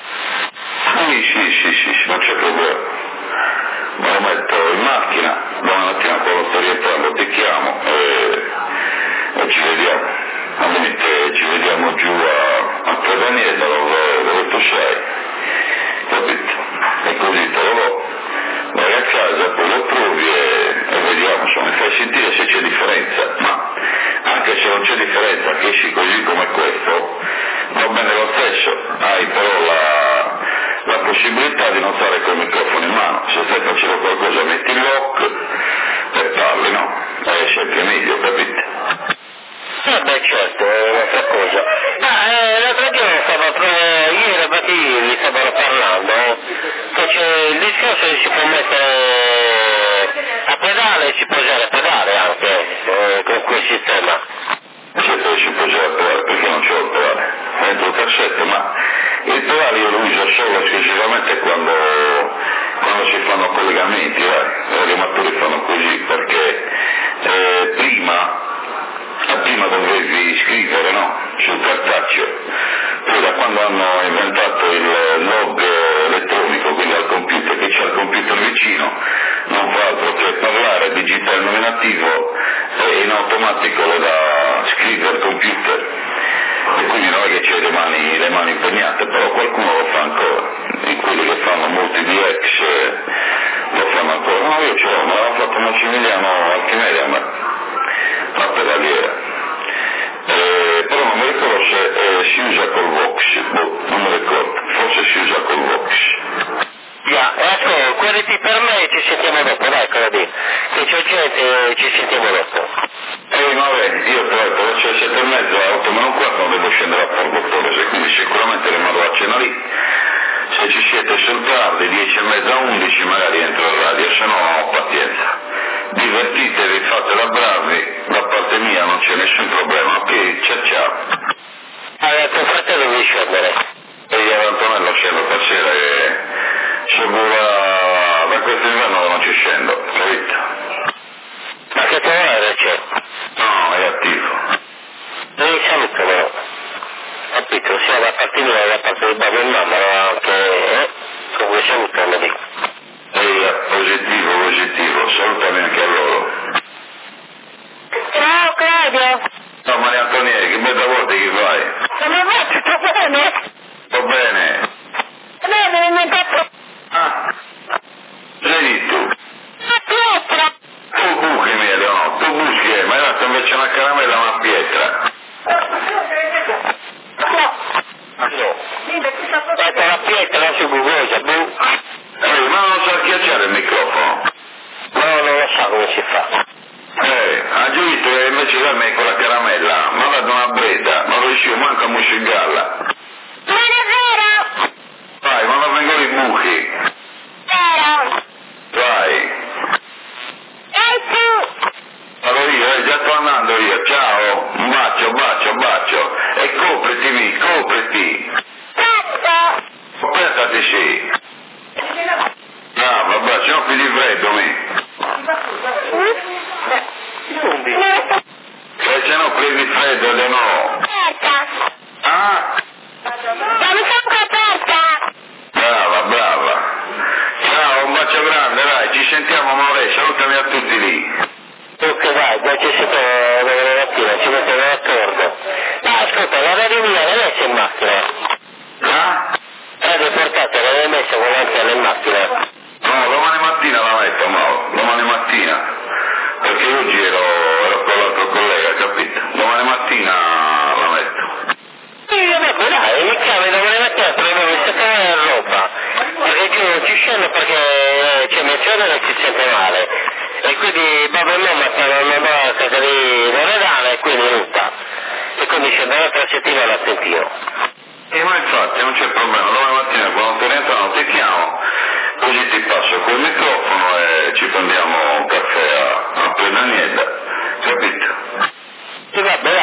Sì, sì, sì, sì, sì, non c'è problema. Me lo metto in macchina, domani mattina quando sto rientrando ti chiamo e, e ci vediamo. Al limite ci vediamo giù a, a Pedanieta dove, dove tu sei, capito? E così te lo do, vai a casa, poi lo provi e, e vediamo, insomma, mi fai sentire se c'è differenza, ma anche se non c'è differenza, che esci così come questo, va bene lo stesso, hai però la, la possibilità di non stare col microfono in mano, se stai facendo qualcosa metti il lock e parli, no? È sempre meglio, capito? Eh beh certo, è un'altra cosa. Ah, eh, l'altro giorno stavo proprio, ieri e ieri stavano parlando, che c'è il discorso che si può mettere a pedale e si può usare a pedale anche eh, con quel sistema. Sì, poi si può usare a pedale perché non c'ho il pedale, dentro il cassetto, ma il pedale io lo uso solo esclusivamente quando, quando si fanno collegamenti, eh. gli amatori fanno così perché eh, prima prima dovevi scrivere, no? Sul cartaceo, poi da quando hanno inventato il log elettronico, quindi al computer, che c'è il computer vicino, non fa altro che parlare, digitare il nominativo e in automatico lo dà scrivere al computer. E quindi non è che c'è le mani, le mani impegnate, però qualcuno lo fa ancora, e quelli che fanno molti D X eh, lo fanno ancora. No, io ce l'ho, me l'aveva fatto Massimiliano Archimedia a me, la pedaliera. Eh, però non mi ricordo se eh, si usa col Vox, boh, non mi ricordo, forse si usa col Vox. Yeah, ecco, quelli per me ci sentiamo dopo, dai, Corradino, che c'è gente, ci sentiamo dopo. Eh, vabbè, io tra l'altro alle sette e mezza, alle otto meno un quarto non devo scendere a Porto Torres, quindi sicuramente rimarrò a cena lì. Se ci siete sul tardi, dieci e mezza, undici, magari entro in radio, se no pazienza. Divertitevi, fatela bravi, da parte mia non c'è nessun problema, ok? Ciao ciao. Allora, tuo fratello devi scendere. E io Antonello scendo stasera e se vuole da questo inverno non ci scendo, capito? Ma che trovare c'è? No, è attivo. Non saluto però. Capito? Sia da parte mia che da parte di babbo e mamma, ma anche eh? come salutano lì. Ehi, positivo, positivo, salutami anche a loro. Ciao Claudio! No, Maria Antonietta, che mezza volta che fai? Come va? Tutto bene? Sto bene. Bene, mi hai fatto... Ah, sei tu? La pietra! Tu buchi, mia, no, tu buchi, eh, ma hai dato invece una caramella a una pietra. No! No. Guarda la pietra su Google, boh. Eh, ma non so schiacciare il microfono. No, non lo so come si fa. Eh, ha già visto che invece da me con la caramella mi ha dato una breda, non riuscivo manco a muscigarla. Non è vero! Vai, ma non vengono i buchi. freddo, mi? E se no prendi freddo, se no. Ah? Brava, brava. Ciao, un bacio grande, dai, ci sentiamo Maure, salutami a tutti lì. Ok, dai, poi ci siamo domani mattina, ci mettiamo d'accordo. Ah, ascolta, la radio mia non è in macchina. Ah? Radio portata, l'avete messa con l'antenna in macchina. No, domani mattina la metto, Mauro, domani mattina. Perché oggi ero, ero con l'altro collega, capito? Domani mattina la metto. Sì, vabbè, dai, mi chiami domani mattina per questa cara roba. Perché giù non ci scendo perché c'è menzione che si sente male. E quindi babbo e mamma stanno andando a casa di Loredana e quindi nulla. E quindi scenderò tra settimana a sentire. E ma infatti non c'è problema, domani mattina quando te ne entrano ti chiamo, così ti passo col microfono e ci prendiamo un caffè a, a Prenaniella, capito? Sì, va bene.